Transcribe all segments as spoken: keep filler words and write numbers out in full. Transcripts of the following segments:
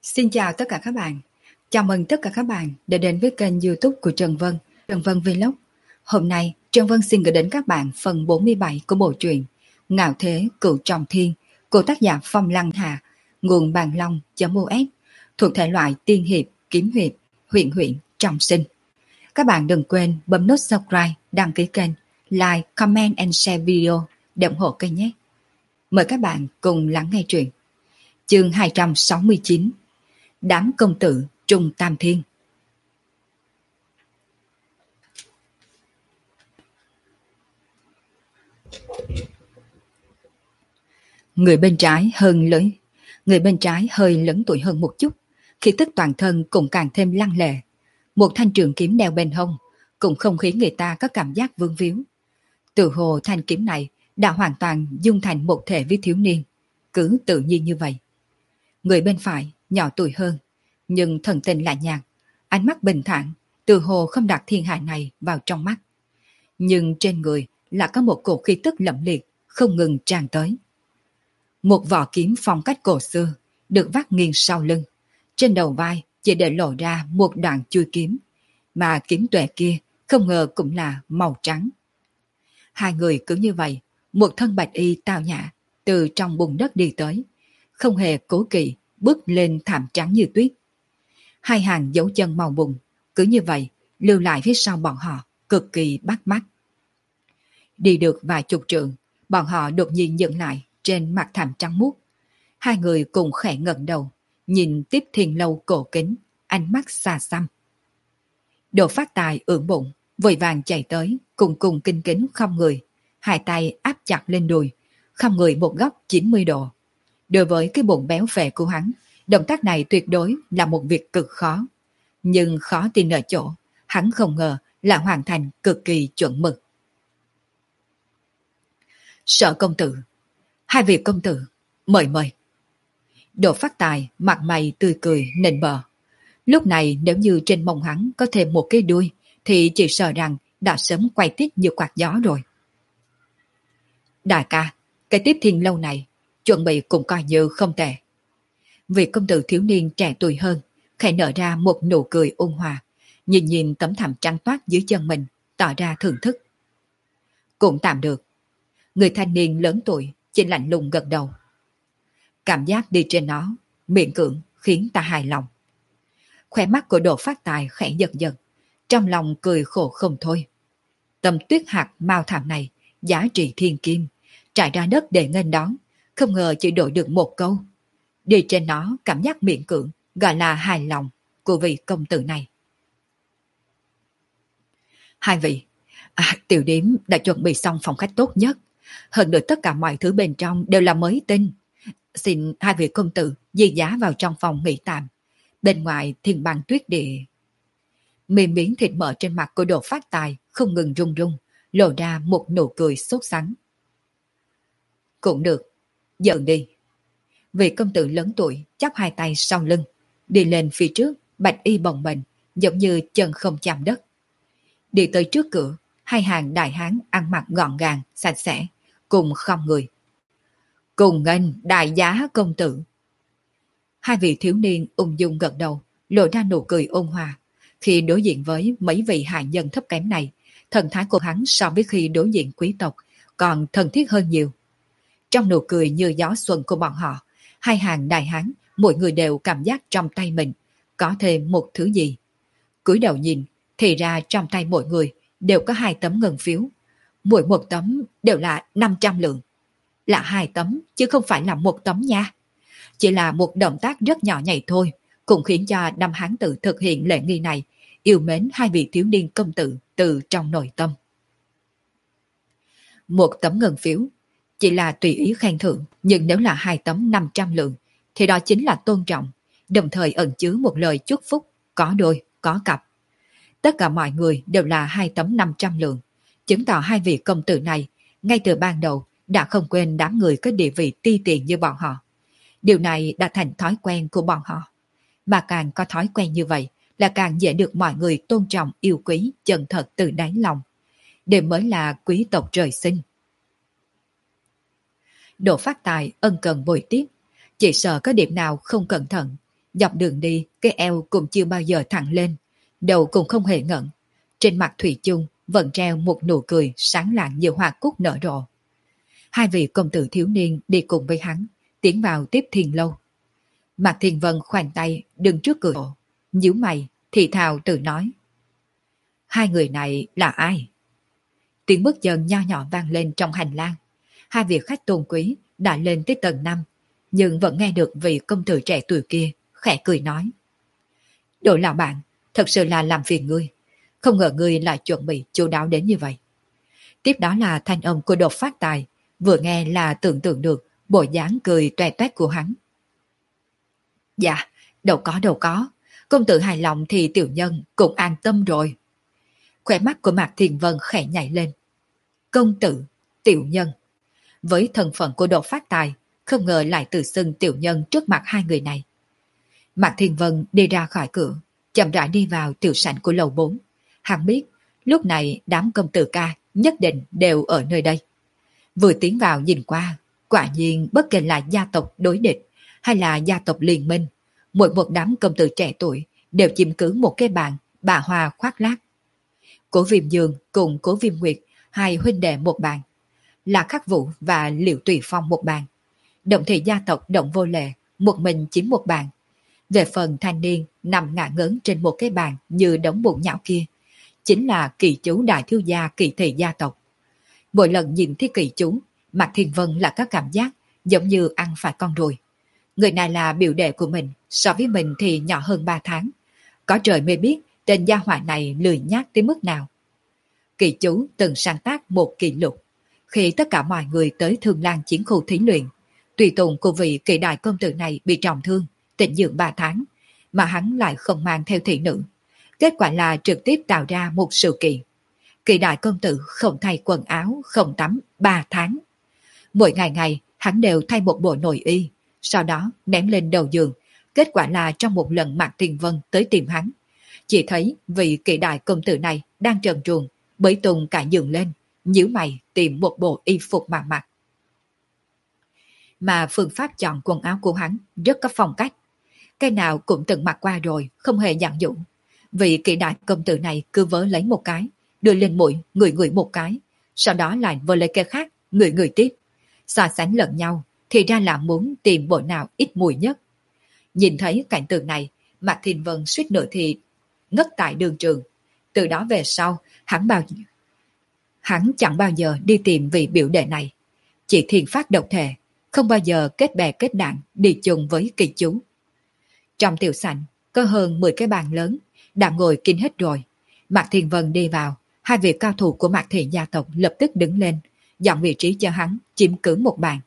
Xin chào tất cả các bạn. Chào mừng tất cả các bạn đã đến với kênh YouTube của Trần Vân, Trần Vân Vlog. Hôm nay, Trần Vân xin gửi đến các bạn phần bốn mươi bảy của bộ truyện Ngạo Thế Cửu Trọng Thiên của tác giả Phong Lăng Hà, nguồn bàn long.os, thuộc thể loại tiên hiệp, kiếm hiệp, huyền huyễn, trọng sinh. Các bạn đừng quên bấm nút subscribe, đăng ký kênh, like, comment and share video để ủng hộ kênh nhé. Mời các bạn cùng lắng nghe truyện. Chương hai trăm sáu mươi chín. Đám công tử Trung Tam Thiên. Người bên trái hơn lớn, người bên trái hơi lớn tuổi hơn một chút, khí tức toàn thân cũng càng thêm lăng lệ. Một thanh trường kiếm đeo bên hông cũng không khiến người ta có cảm giác vương víu. Từ hồ thanh kiếm này đã hoàn toàn dung thành một thể với thiếu niên, cứ tự nhiên như vậy. Người bên phải nhỏ tuổi hơn, nhưng thần tình lại nhạt, ánh mắt bình thản, từ hồ không đặt thiên hạ này vào trong mắt. Nhưng trên người là có một cổ khí tức lẫm liệt, không ngừng tràn tới. Một vỏ kiếm phong cách cổ xưa, được vác nghiêng sau lưng. Trên đầu vai chỉ để lộ ra một đoạn chui kiếm, mà kiếm tuệ kia không ngờ cũng là màu trắng. Hai người cứ như vậy, một thân bạch y tao nhã, từ trong bùn đất đi tới, không hề cố kỵ bước lên thảm trắng như tuyết. Hai hàng dấu chân màu bùn, cứ như vậy, lưu lại phía sau bọn họ, cực kỳ bắt mắt. Đi được vài chục trượng, bọn họ đột nhiên dừng lại trên mặt thảm trắng muốt. Hai người cùng khẽ ngẩng đầu, nhìn tiếp Thiên Lâu cổ kính, ánh mắt xa xăm. Đồ Phát Tài ưỡn bụng, vội vàng chạy tới, cùng cùng kinh kính không người, hai tay áp chặt lên đùi, không người một góc chín mươi độ. Đối với cái bụng béo phệ của hắn, động tác này tuyệt đối là một việc cực khó. Nhưng khó tin ở chỗ, hắn không ngờ là hoàn thành cực kỳ chuẩn mực. Sở công tử, hai vị công tử, mời mời. Đồ Phát Tài mặt mày tươi cười nịnh bợ. Lúc này nếu như trên mông hắn có thêm một cái đuôi, thì chỉ sợ rằng đã sớm quay tít như quạt gió rồi. Đại ca, cái tiếp Thiên Lâu này chuẩn bị cũng coi như không tệ. Vị công tử thiếu niên trẻ tuổi hơn, khẽ nở ra một nụ cười ôn hòa, nhìn nhìn tấm thảm trắng toát dưới chân mình, tỏ ra thưởng thức. Cũng tạm được. Người thanh niên lớn tuổi chỉ lạnh lùng gật đầu. Cảm giác đi trên nó miễn cưỡng khiến ta hài lòng. Khóe mắt của Đồ Phát Tài khẽ giật giật, trong lòng cười khổ không thôi. Tầm tuyết hạt mao thảm này giá trị thiên kim, trải ra đất để nghênh đón, không ngờ chỉ đổi được một câu. Đi trên nó cảm giác miễn cưỡng, gọi là hài lòng của vị công tử này. Hai vị, à, tiểu điếm đã chuẩn bị xong phòng khách tốt nhất. Hơn nữa tất cả mọi thứ bên trong đều là mới tinh. Xin hai vị công tử di giá vào trong phòng nghỉ tạm. Bên ngoài thiên băng tuyết địa. Miếng miếng thịt mỡ trên mặt của Đồ Phát Tài không ngừng rung rung, lộ ra một nụ cười sốt sắng. Cũng được, dợn đi. Vị công tử lớn tuổi chắp hai tay sau lưng, đi lên phía trước, bạch y bồng bềnh, giống như chân không chạm đất. Đi tới trước cửa, hai hàng đại hán ăn mặc gọn gàng, sạch sẽ, cùng không người. Cùng nghênh đại giá công tử. Hai vị thiếu niên ung dung gật đầu, lộ ra nụ cười ôn hòa. Khi đối diện với mấy vị hạ nhân thấp kém này, thần thái của hắn so với khi đối diện quý tộc còn thân thiết hơn nhiều. Trong nụ cười như gió xuân của bọn họ, hai hàng đại hán, mỗi người đều cảm giác trong tay mình có thêm một thứ gì. Cúi đầu nhìn, thì ra trong tay mỗi người đều có hai tấm ngân phiếu. Mỗi một tấm đều là năm trăm lượng. Là hai tấm, chứ không phải là một tấm nha. Chỉ là một động tác rất nhỏ nhảy thôi, cũng khiến cho năm hán tử thực hiện lễ nghi này, yêu mến hai vị thiếu niên công tử từ trong nội tâm. Một tấm ngân phiếu chỉ là tùy ý khen thưởng, nhưng nếu là hai tấm năm trăm lượng, thì đó chính là tôn trọng, đồng thời ẩn chứa một lời chúc phúc, có đôi, có cặp. Tất cả mọi người đều là hai tấm năm trăm lượng, chứng tỏ hai vị công tử này, ngay từ ban đầu, đã không quên đám người có địa vị ti tiện như bọn họ. Điều này đã thành thói quen của bọn họ. Mà càng có thói quen như vậy, là càng dễ được mọi người tôn trọng yêu quý chân thật từ đáy lòng. Đây mới là quý tộc trời sinh. Đồ Phát Tài ân cần bồi tiếp, chỉ sợ có điểm nào không cẩn thận, Dọc đường đi, cái eo cũng chưa bao giờ thẳng lên, đầu cũng không hề ngẩng. Trên mặt thủy chung vẫn treo một nụ cười sáng lạng như hoa cúc nở rộ. Hai vị công tử thiếu niên đi cùng với hắn, tiến vào tiếp thiền lâu. Mạc Thiên Vân khoanh tay đứng trước cửa, nhíu mày, thì thào tự nói. Hai người này là ai? Tiếng bước chân nho nhỏ vang lên trong hành lang. Hai vị khách tôn quý đã lên tới tầng năm, nhưng vẫn nghe được vị công tử trẻ tuổi kia khẽ cười nói. Đội lão bạn, thật sự là làm phiền ngươi. Không ngờ ngươi lại chuẩn bị chu đáo đến như vậy. Tiếp đó là thanh âm của Đột Phát Tài, vừa nghe là tưởng tượng được bộ dáng cười toe toét của hắn. Dạ, đâu có đâu có. Công tử hài lòng thì tiểu nhân cũng an tâm rồi. Khỏe mắt của Mạc Thiên Vân khẽ nhảy lên. Công tử, tiểu nhân. Với thân phận của Đột Phát Tài, không ngờ lại tự xưng tiểu nhân trước mặt hai người này. Mạc Thiên Vân đi ra khỏi cửa, chậm rãi đi vào tiểu sảnh của lầu bốn. Hắn biết, lúc này đám công tử ca nhất định đều ở nơi đây. Vừa tiến vào nhìn qua, quả nhiên bất kể là gia tộc đối địch hay là gia tộc liên minh, mỗi một đám công tử trẻ tuổi đều chiếm cứ một cái bàn bà hoa khoác lác. Cố Viêm Dương cùng Cố Viêm Nguyệt, hai huynh đệ một bàn, là Khắc Vũ và Liệu Tùy Phong một bàn. Động thị gia tộc Động Vô Lệ một mình chiếm một bàn. Về phần thanh niên nằm ngả ngớn trên một cái bàn như đống bụng nhão kia, chính là kỳ chú đại thiếu gia Kỳ thị gia tộc. Mỗi lần nhìn thấy kỳ chú, Mạc Thiên Vân là có cảm giác giống như ăn phải con ruồi. Người này là biểu đệ của mình, so với mình thì nhỏ hơn ba tháng. Có trời mới biết tên gia hỏa này lười nhác tới mức nào. Kỳ chú từng sáng tác một kỷ lục. Khi tất cả mọi người tới Thương Lan chiến khu thí luyện, tùy tùng của vị kỳ đại công tử này bị trọng thương, tịnh dưỡng ba tháng, mà hắn lại không mang theo thị nữ. Kết quả là trực tiếp tạo ra một sự kiện. Kỳ đại công tử không thay quần áo, không tắm ba tháng. Mỗi ngày ngày hắn đều thay một bộ nội y, sau đó ném lên đầu giường. Kết quả là trong một lần Mạc Thiên Vân tới tìm hắn, chỉ thấy vị kỳ đại công tử này đang trần truồng, bới tung cả giường lên, nhíu mày tìm một bộ y phục mà mặc. Mà phương pháp chọn quần áo của hắn rất có phong cách. Cái nào cũng từng mặc qua rồi, không hề dặn dụ. Vị kỳ đại công tử này cứ vớ lấy một cái, đưa lên mũi, ngửi ngửi một cái, sau đó lại vơ lấy cái khác, ngửi ngửi tiếp. So sánh lẫn nhau, thì ra là muốn tìm bộ nào ít mùi nhất. Nhìn thấy cảnh tượng này, Mạc Thiên Vân suýt nữa thì ngất tại đường trường. Từ đó về sau, hắn bao hắn chẳng bao giờ đi tìm vị biểu đệ này. Chỉ thiên phát độc thể, không bao giờ kết bè kết đảng đi chung với kỳ chú. Trong tiểu sảnh, có hơn mười cái bàn lớn, đã ngồi kín hết rồi. Mạc Thiên Vân đi vào, hai vị cao thủ của Mạc thị gia tộc lập tức đứng lên, dọn vị trí cho hắn chiếm cứ một bàn.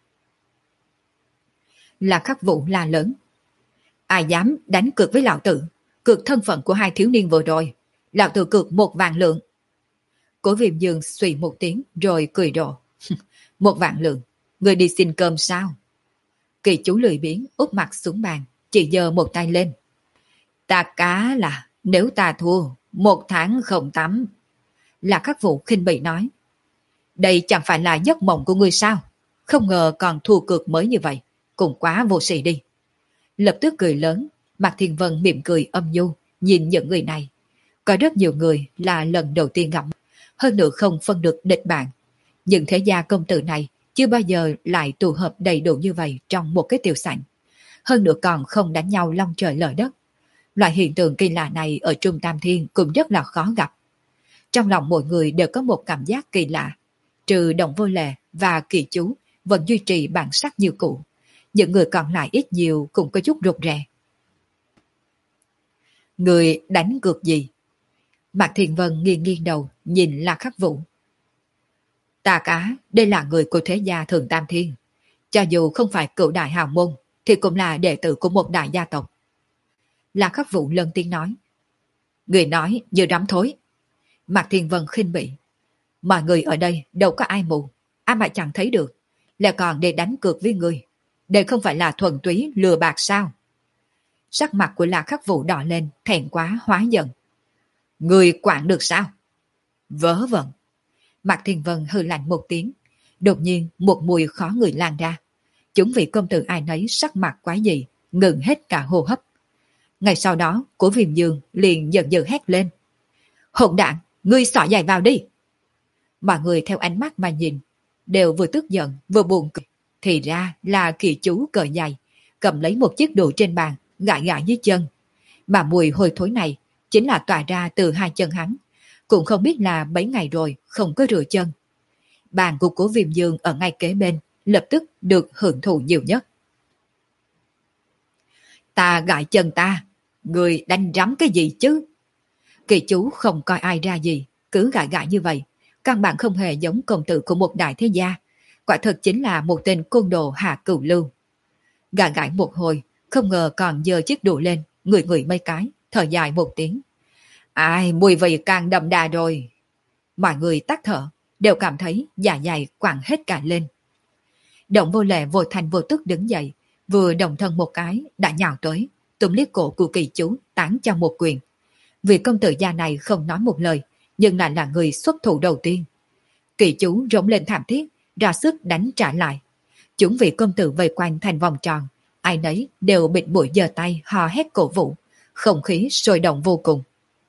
Là Khắc Vũ la lớn. Ai dám đánh cược với lão tử, cược thân phận của hai thiếu niên vừa rồi, lão tử cược một vạn lượng. Cố Viêm Dương suy một tiếng rồi cười rộ. Một vạn lượng, người đi xin cơm sao? Kỳ chú lười biếng úp mặt xuống bàn, chỉ giơ một tay lên. Ta cá là nếu ta thua, một tháng không tắm. Là Khắc Vũ khinh bỉ nói. Đây chẳng phải là giấc mộng của ngươi sao? Không ngờ còn thua cược mới như vậy, cũng quá vô sĩ đi. Lập tức cười lớn, Mạc Thiên Vân mỉm cười âm nhu, nhìn những người này. Có rất nhiều người là lần đầu tiên gặp, hơn nữa không phân được địch bạn. Những thế gia công tử này chưa bao giờ lại tụ hợp đầy đủ như vậy trong một cái tiểu sảnh. Hơn nữa còn không đánh nhau long trời lở đất. Loại hiện tượng kỳ lạ này ở Trung Tam Thiên cũng rất là khó gặp. Trong lòng mọi người đều có một cảm giác kỳ lạ. Trừ Động Vô Lệ và Kỳ Chú vẫn duy trì bản sắc như cũ. Những người còn lại ít nhiều cũng có chút rụt rè. Người đánh cược gì? Mạc Thiên Vân nghiêng nghiêng đầu nhìn La Khắc Vũ. Ta cá, đây là người của thế gia Thường Tam Thiên. Cho dù không phải cựu đại hào môn, thì cũng là đệ tử của một đại gia tộc. La Khắc Vũ lớn tiếng nói. Người nói như rắm thối. Mạc Thiên Vân khinh bỉ. Mọi người ở đây đâu có ai mù, ai mà chẳng thấy được, lại còn để đánh cược với người. Đây không phải là thuần túy lừa bạc sao? Sắc mặt của La Khắc Vũ đỏ lên, thẹn quá hóa giận. Người quản được sao? Vớ vẩn. Mạc Thiên Vân hừ lạnh một tiếng. Đột nhiên một mùi khó người lan ra. Chúng vị công tử ai nấy sắc mặt quái dị, ngừng hết cả hô hấp. Ngay sau đó, Cố Viêm Dương liền giận dữ hét lên. Hỗn đản, ngươi xỏ giày vào đi. Mọi người theo ánh mắt mà nhìn, đều vừa tức giận vừa buồn cười. Thì ra là Kỳ Chú cởi giày, cầm lấy một chiếc đồ trên bàn, gãi gãi dưới chân. Mà mùi hôi thối này chính là tỏa ra từ hai chân hắn. Cũng không biết là mấy ngày rồi không có rửa chân. Bàn của Cố Viêm Dương ở ngay kế bên, lập tức được hưởng thụ nhiều nhất. Ta gãi chân ta, người đánh rắm cái gì chứ? Kỳ Chú không coi ai ra gì, cứ gãi gãi như vậy. Căn bản không hề giống công tử của một đại thế gia. Quả thật chính là một tên côn đồ hạ cửu lưu. Gãi gãi một hồi, không ngờ còn giơ chiếc đũa lên, ngửi ngửi mấy cái, thở dài một tiếng. Ai, mùi vị càng đậm đà rồi. Mọi người tắt thở, đều cảm thấy dạ dày quặn hết cả lên. Động Vô Lệ vô thành vô tức đứng dậy, vừa đồng thân một cái đã nhào tới, túm liếc cổ của Kỳ Chú tán cho một quyền. Vì công tử gia này không nói một lời, nhưng lại là người xuất thủ đầu tiên. Kỳ Chú rống lên thảm thiết, ra sức đánh trả lại. Chúng vị công tử vây quanh thành vòng tròn, ai nấy đều bịt mũi giơ tay hò hét cổ vũ, không khí sôi động vô cùng.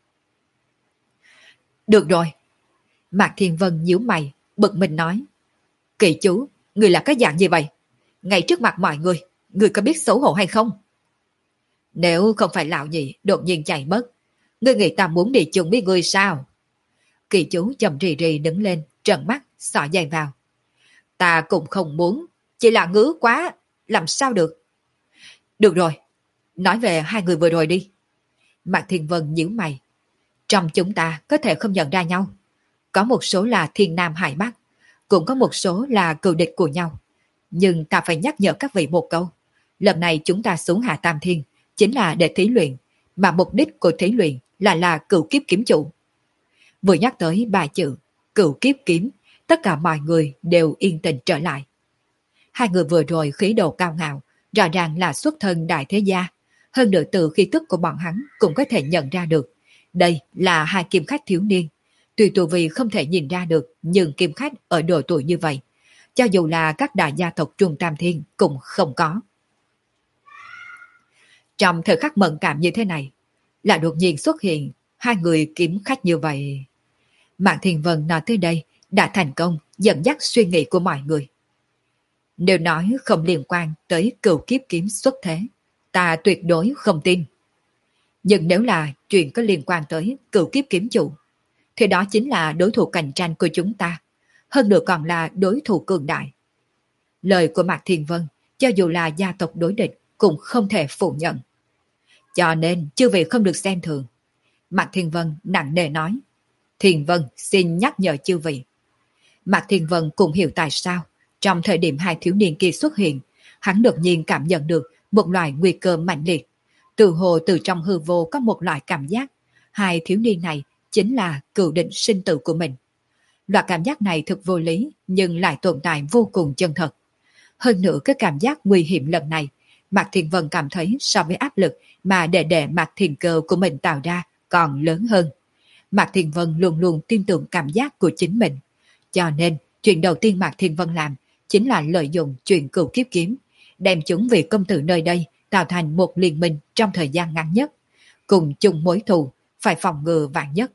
Được rồi. Mạc Thiên Vân nhíu mày, bực mình nói. Kỳ Chú, người là cái dạng gì vậy? Ngay trước mặt mọi người, người có biết xấu hổ hay không? Nếu không phải lão nhị đột nhiên chạy mất, ngươi nghĩ ta muốn đi chung với ngươi sao? Kỳ Chú chậm rì rì đứng lên, trợn mắt, xỏ giày vào. Ta cũng không muốn, chỉ là ngứa quá, làm sao được? Được rồi, nói về hai người vừa rồi đi. Mạc Thiên Vân nhíu mày. Trong chúng ta có thể không nhận ra nhau. Có một số là thiên nam hải bắc, cũng có một số là cừu địch của nhau. Nhưng ta phải nhắc nhở các vị một câu. Lần này chúng ta xuống Hạ Tam Thiên chính là để thí luyện, mà mục đích của thí luyện là là cửu kiếp kiếm chủ. Vừa nhắc tới ba chữ cửu kiếp kiếm, tất cả mọi người đều yên tĩnh trở lại. Hai người vừa rồi khí độ cao ngạo, rõ ràng là xuất thân đại thế gia. Hơn nữa từ khí tức của bọn hắn cũng có thể nhận ra được. Đây là hai kiếm khách thiếu niên. Tuy tu vi không thể nhìn ra được, nhưng kiếm khách ở độ tuổi như vậy, cho dù là các đại gia tộc Trung Tam Thiên cũng không có. Trong thời khắc mẫn cảm như thế này, là đột nhiên xuất hiện hai người kiếm khách như vậy. Mạc Thiên Vân nói tới đây đã thành công dẫn dắt suy nghĩ của mọi người. Nếu nói không liên quan tới cửu kiếp kiếm xuất thế, ta tuyệt đối không tin. Nhưng nếu là chuyện có liên quan tới cửu kiếp kiếm chủ, thì đó chính là đối thủ cạnh tranh của chúng ta, hơn nữa còn là đối thủ cường đại. Lời của Mạc Thiên Vân, cho dù là gia tộc đối địch, cũng không thể phủ nhận. Cho nên, chư vị không được xem thường. Mạc Thiên Vân nặng nề nói. Thiên Vân xin nhắc nhở chư vị. Mạc Thiên Vân cũng hiểu tại sao, trong thời điểm hai thiếu niên kia xuất hiện, hắn đột nhiên cảm nhận được một loại nguy cơ mạnh liệt. Từ hồ từ trong hư vô có một loại cảm giác, hai thiếu niên này chính là cừu địch sinh tử của mình. Loại cảm giác này thực vô lý, nhưng lại tồn tại vô cùng chân thật. Hơn nữa cái cảm giác nguy hiểm lần này, Mạc Thiên Vân cảm thấy so với áp lực mà đệ đệ Mạc Thiên Cơ của mình tạo ra còn lớn hơn. Mạc Thiên Vân luôn luôn tin tưởng cảm giác của chính mình. Cho nên, chuyện đầu tiên Mạc Thiên Vân làm chính là lợi dụng chuyện cửu kiếp kiếm, đem chúng vị công tử nơi đây tạo thành một liên minh trong thời gian ngắn nhất, cùng chung mối thù, phải phòng ngừa vạn nhất.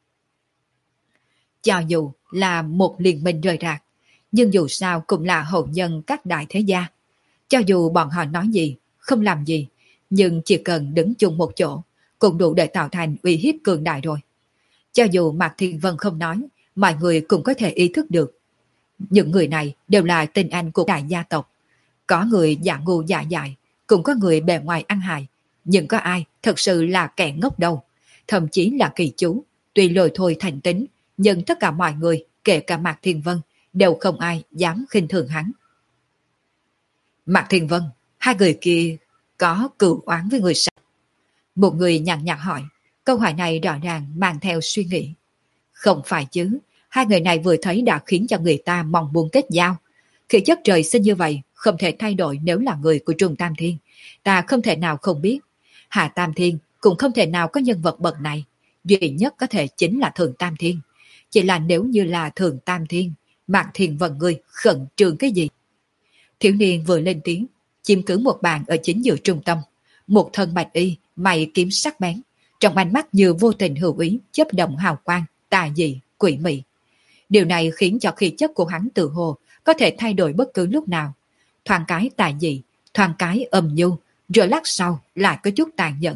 Cho dù là một liên minh rời rạc, nhưng dù sao cũng là hậu nhân các đại thế gia. Cho dù bọn họ nói gì, không làm gì, nhưng chỉ cần đứng chung một chỗ, cũng đủ để tạo thành uy hiếp cường đại rồi. Cho dù Mạc Thiên Vân không nói, mọi người cũng có thể ý thức được. Những người này đều là tinh anh của đại gia tộc. Có người giả ngu giả dại, cũng có người bề ngoài ăn hại, nhưng có ai thật sự là kẻ ngốc đâu. Thậm chí là Kỳ Chú, tuy lôi thôi thành tính, nhưng tất cả mọi người, kể cả Mạc Thiên Vân, đều không ai dám khinh thường hắn. Mạc Thiên Vân, hai người kia có cừu oán với người sao? Một người nhàn nhạt hỏi, câu hỏi này rõ ràng mang theo suy nghĩ. Không phải chứ, hai người này vừa thấy đã khiến cho người ta mong muốn kết giao. Khi chất trời sinh như vậy, không thể thay đổi nếu là người của Trung Tam Thiên. Ta không thể nào không biết. Hạ Tam Thiên cũng không thể nào có nhân vật bậc này. Duy nhất có thể chính là Thượng Tam Thiên. Chỉ là nếu như là Thượng Tam Thiên, Mạc Thiên Vân người khẩn trương cái gì? Thiếu niên vừa lên tiếng, chiếm cứ một bàn ở chính giữa trung tâm, một thân bạch y, mày kiếm sắc bén, trong ánh mắt như vô tình hữu ý, chớp động hào quang, tà dị, quỷ mị. Điều này khiến cho khí chất của hắn tự hồ có thể thay đổi bất cứ lúc nào. Thoáng cái tà dị, thoáng cái âm nhu, rồi lát sau lại có chút tàn nhẫn.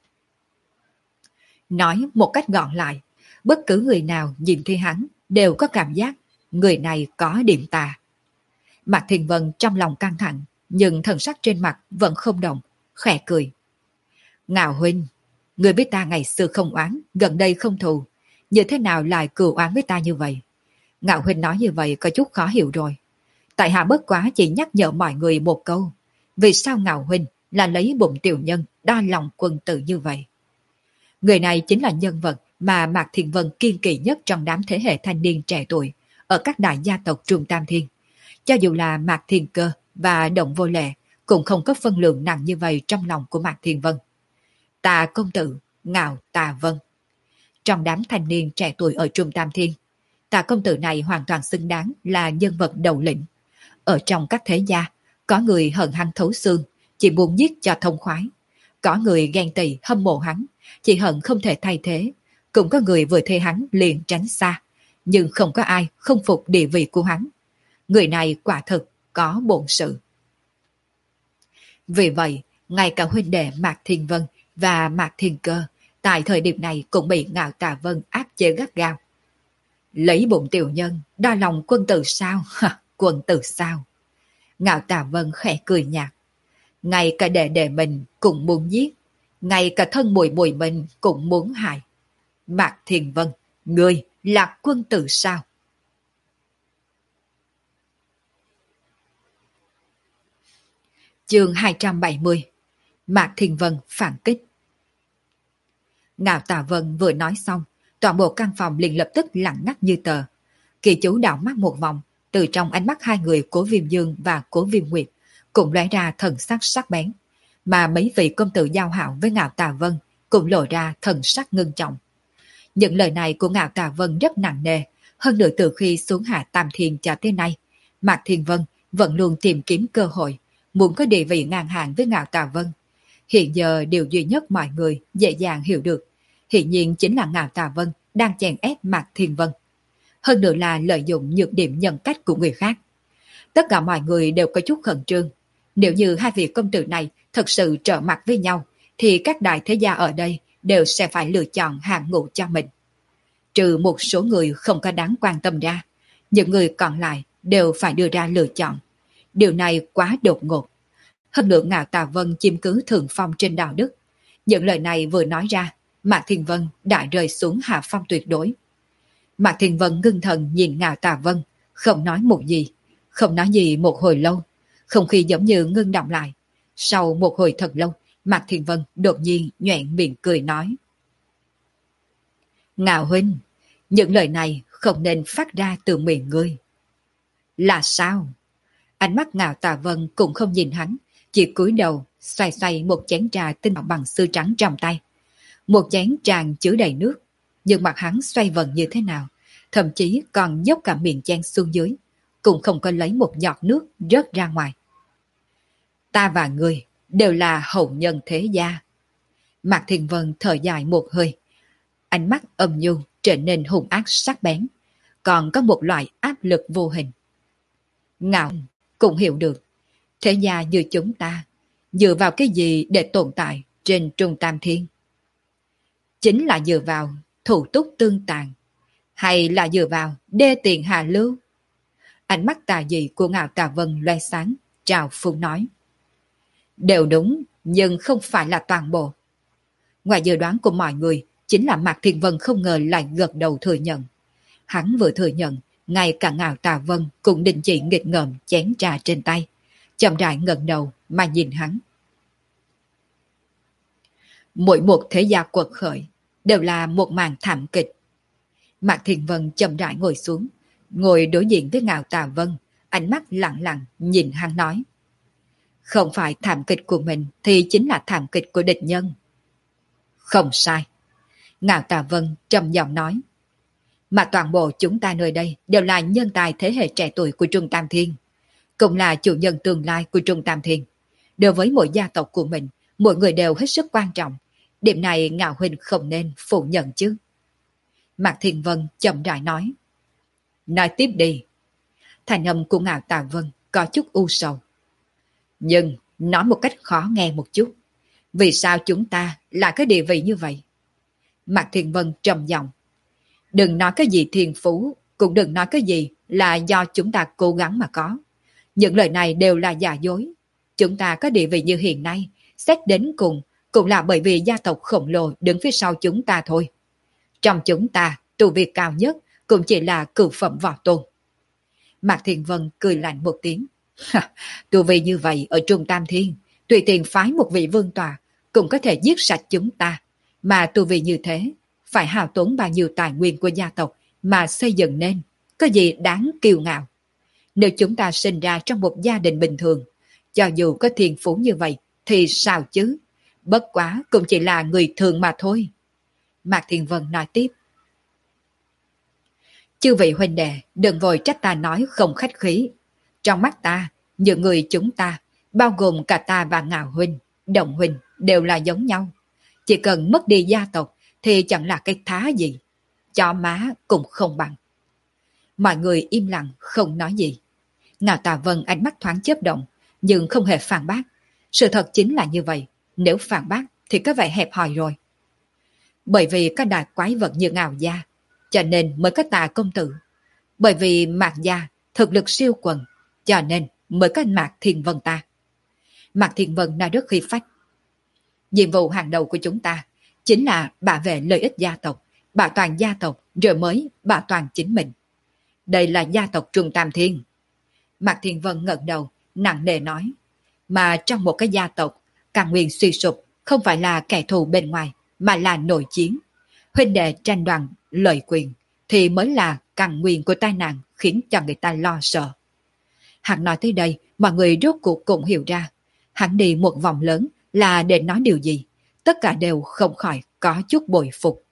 Nói một cách gọn lại, bất cứ người nào nhìn thấy hắn đều có cảm giác người này có điểm tà. Mạc Thiên Vân trong lòng căng thẳng, nhưng thần sắc trên mặt vẫn không động, khẽ cười. Ngạo huynh, người biết ta ngày xưa không oán, gần đây không thù, như thế nào lại cừu oán với ta như vậy? Ngạo huynh nói như vậy có chút khó hiểu rồi. Tại hạ bất quá chỉ nhắc nhở mọi người một câu, vì sao Ngạo huynh là lấy bụng tiểu nhân đo lòng quân tử như vậy? Người này chính là nhân vật mà Mạc Thiên Vân kiên kỵ nhất trong đám thế hệ thanh niên trẻ tuổi ở các đại gia tộc Trung Tam Thiên. Cho dù là Mạc Thiên Cơ và Động Vô Lệ cũng không có phân lượng nặng như vậy trong lòng của Mạc Thiên Vân. Tà công tử, Ngạo Tà Vân. Trong đám thanh niên trẻ tuổi ở Trung Tam Thiên, Tà công tử này hoàn toàn xứng đáng là nhân vật đầu lĩnh. Ở trong các thế gia, có người hận hắn thấu xương, chỉ muốn giết cho thông khoái. Có người ghen tị hâm mộ hắn, chỉ hận không thể thay thế. Cũng có người vừa thấy hắn liền tránh xa, nhưng không có ai không phục địa vị của hắn. Người này quả thực có bổn sự. Vì vậy, ngay cả huynh đệ Mạc Thiên Vân và Mạc Thiên Cơ tại thời điểm này cũng bị Ngạo Tà Vân áp chế gắt gao. Lấy bụng tiểu nhân, đo lòng quân tử sao? Quân tử sao? Ngạo Tà Vân khẽ cười nhạt. Ngay cả đệ đệ mình cũng muốn giết, ngay cả thân mùi mùi mình cũng muốn hại. Mạc Thiên Vân, ngươi là quân tử sao? Chương hai trăm bảy mươi. Mạc Thiên Vân phản kích. Ngạo Tà Vân vừa nói xong, toàn bộ căn phòng liền lập tức lặng ngắt như tờ. Kỳ chú đảo mắt một vòng, từ trong ánh mắt hai người Cố Viêm Dương và Cố Viêm Nguyệt cũng lóe ra thần sắc sắc bén, mà mấy vị công tử giao hảo với Ngạo Tà Vân cũng lộ ra thần sắc ngưng trọng. Những lời này của Ngạo Tà Vân rất nặng nề, hơn nữa từ khi xuống hạ Tam Thiên cho tới nay, Mạc Thiên Vân vẫn luôn tìm kiếm cơ hội, muốn có địa vị ngang hàng với Ngạo Tà Vân. Hiện giờ điều duy nhất mọi người dễ dàng hiểu được, hiển nhiên chính là Ngạo Tà Vân đang chèn ép Mạc Thiên Vân. Hơn nữa là lợi dụng nhược điểm nhân cách của người khác. Tất cả mọi người đều có chút khẩn trương. Nếu như hai vị công tử này thật sự trở mặt với nhau, thì các đại thế gia ở đây đều sẽ phải lựa chọn hạng ngũ cho mình. Trừ một số người không có đáng quan tâm ra, những người còn lại đều phải đưa ra lựa chọn. Điều này quá đột ngột. Hơn nữa Ngạo Tà Vân chiếm cứ thượng phong trên đạo đức. Những lời này vừa nói ra, Mạc Thiên Vân đã rơi xuống hạ phong tuyệt đối. Mạc Thiên Vân ngưng thần nhìn Ngạo Tà Vân, không nói một gì, không nói gì một hồi lâu, không khí giống như ngưng động lại. Sau một hồi thật lâu, Mạc Thiên Vân đột nhiên nhoẻn miệng cười nói. Ngạo huynh, những lời này không nên phát ra từ miệng ngươi. Là sao? Ánh mắt Ngạo Tà Vân cũng không nhìn hắn, chỉ cúi đầu, xoay xoay một chén trà tinh bảo bằng sứ trắng trong tay. Một chén tràn chứa đầy nước, nhưng mặt hắn xoay vần như thế nào, thậm chí còn dốc cả miệng chén xuống dưới, cũng không có lấy một giọt nước rớt ra ngoài. Ta và ngươi đều là hậu nhân thế gia. Mạc Thiên Vân thở dài một hơi, ánh mắt âm nhu trở nên hung ác sắc bén, còn có một loại áp lực vô hình. Ngạo cũng hiểu được, thế gia như chúng ta dựa vào cái gì để tồn tại trên Trung Tam Thiên? Chính là dựa vào thủ túc tương tàn, hay là dựa vào đê tiền hạ lưu? Ánh mắt tà dị của Ngạo Tà Vân loe sáng, trào phúng nói. Đều đúng, nhưng không phải là toàn bộ. Ngoài dự đoán của mọi người, chính là Mạc Thiên Vân không ngờ lại gật đầu thừa nhận. Hắn vừa thừa nhận, ngay cả Ngạo Tà Vân cũng đình chỉ nghịch ngợm chén trà trên tay, chậm rãi ngẩng đầu mà nhìn hắn. Mỗi một thế gia quật khởi đều là một màn thảm kịch. Mạc Thiên Vân chậm rãi ngồi xuống, ngồi đối diện với Ngạo Tà Vân, ánh mắt lặng lặng nhìn hắn nói. Không phải thảm kịch của mình thì chính là thảm kịch của địch nhân. Không sai. Ngạo Tà Vân trầm giọng nói. Mà toàn bộ chúng ta nơi đây đều là nhân tài thế hệ trẻ tuổi của Trung Tam Thiên, cũng là chủ nhân tương lai của Trung Tam Thiên. Đối với mỗi gia tộc của mình, mỗi người đều hết sức quan trọng. Điểm này Ngạo Huynh không nên phủ nhận chứ. Mạc Thiên Vân chậm rãi nói. Nói tiếp đi. Thành âm của Ngạo Tà Vân có chút u sầu. Nhưng nói một cách khó nghe một chút. Vì sao chúng ta lại có địa vị như vậy? Mạc Thiên Vân trầm giọng. Đừng nói cái gì thiên phú, cũng đừng nói cái gì là do chúng ta cố gắng mà có. Những lời này đều là giả dối. Chúng ta có địa vị như hiện nay, xét đến cùng, cũng là bởi vì gia tộc khổng lồ đứng phía sau chúng ta thôi. Trong chúng ta, tu vi cao nhất cũng chỉ là cửu phẩm võ tôn. Mạc Thiên Vân cười lạnh một tiếng. Tu vi như vậy ở Trung Tam Thiên, tùy tiện phái một vị vương tòa cũng có thể giết sạch chúng ta. Mà tu vi như thế, phải hao tốn bao nhiêu tài nguyên của gia tộc mà xây dựng nên, có gì đáng kiêu ngạo. Nếu chúng ta sinh ra trong một gia đình bình thường, cho dù có thiên phú như vậy, thì sao chứ? Bất quá cũng chỉ là người thường mà thôi. Mạc Thiên Vân nói tiếp. Chư vị huynh đệ, đừng vội trách ta nói không khách khí. Trong mắt ta, những người chúng ta, bao gồm cả ta và Ngạo Huynh, Đồng Huynh, đều là giống nhau. Chỉ cần mất đi gia tộc thì chẳng là cái thá gì. Chó má cũng không bằng. Mọi người im lặng không nói gì. Ngạo Tà Vân ánh mắt thoáng chớp động, nhưng không hề phản bác. Sự thật chính là như vậy, nếu phản bác thì có vẻ hẹp hòi rồi. Bởi vì có đại quái vật như Ngạo gia, cho nên mới có Tà công tử. Bởi vì Mạc gia thực lực siêu quần, cho nên mới có Mạc Thiên Vân ta. Mạc Thiên Vân nói rất khí phách. Nhiệm vụ hàng đầu của chúng ta chính là bảo vệ lợi ích gia tộc, bảo toàn gia tộc rồi mới bảo toàn chính mình. Đây là gia tộc Trung Tam Thiên. Mạc Thiên Vân ngẩng đầu, nặng nề nói. Mà trong một cái gia tộc, càng nguyên suy sụp không phải là kẻ thù bên ngoài, mà là nội chiến. Huynh đệ tranh đoạt lợi quyền thì mới là càng nguyên của tai nạn khiến cho người ta lo sợ. Hắn nói tới đây, mọi người rốt cuộc cũng hiểu ra. Hắn đi một vòng lớn là để nói điều gì. Tất cả đều không khỏi có chút bội phục.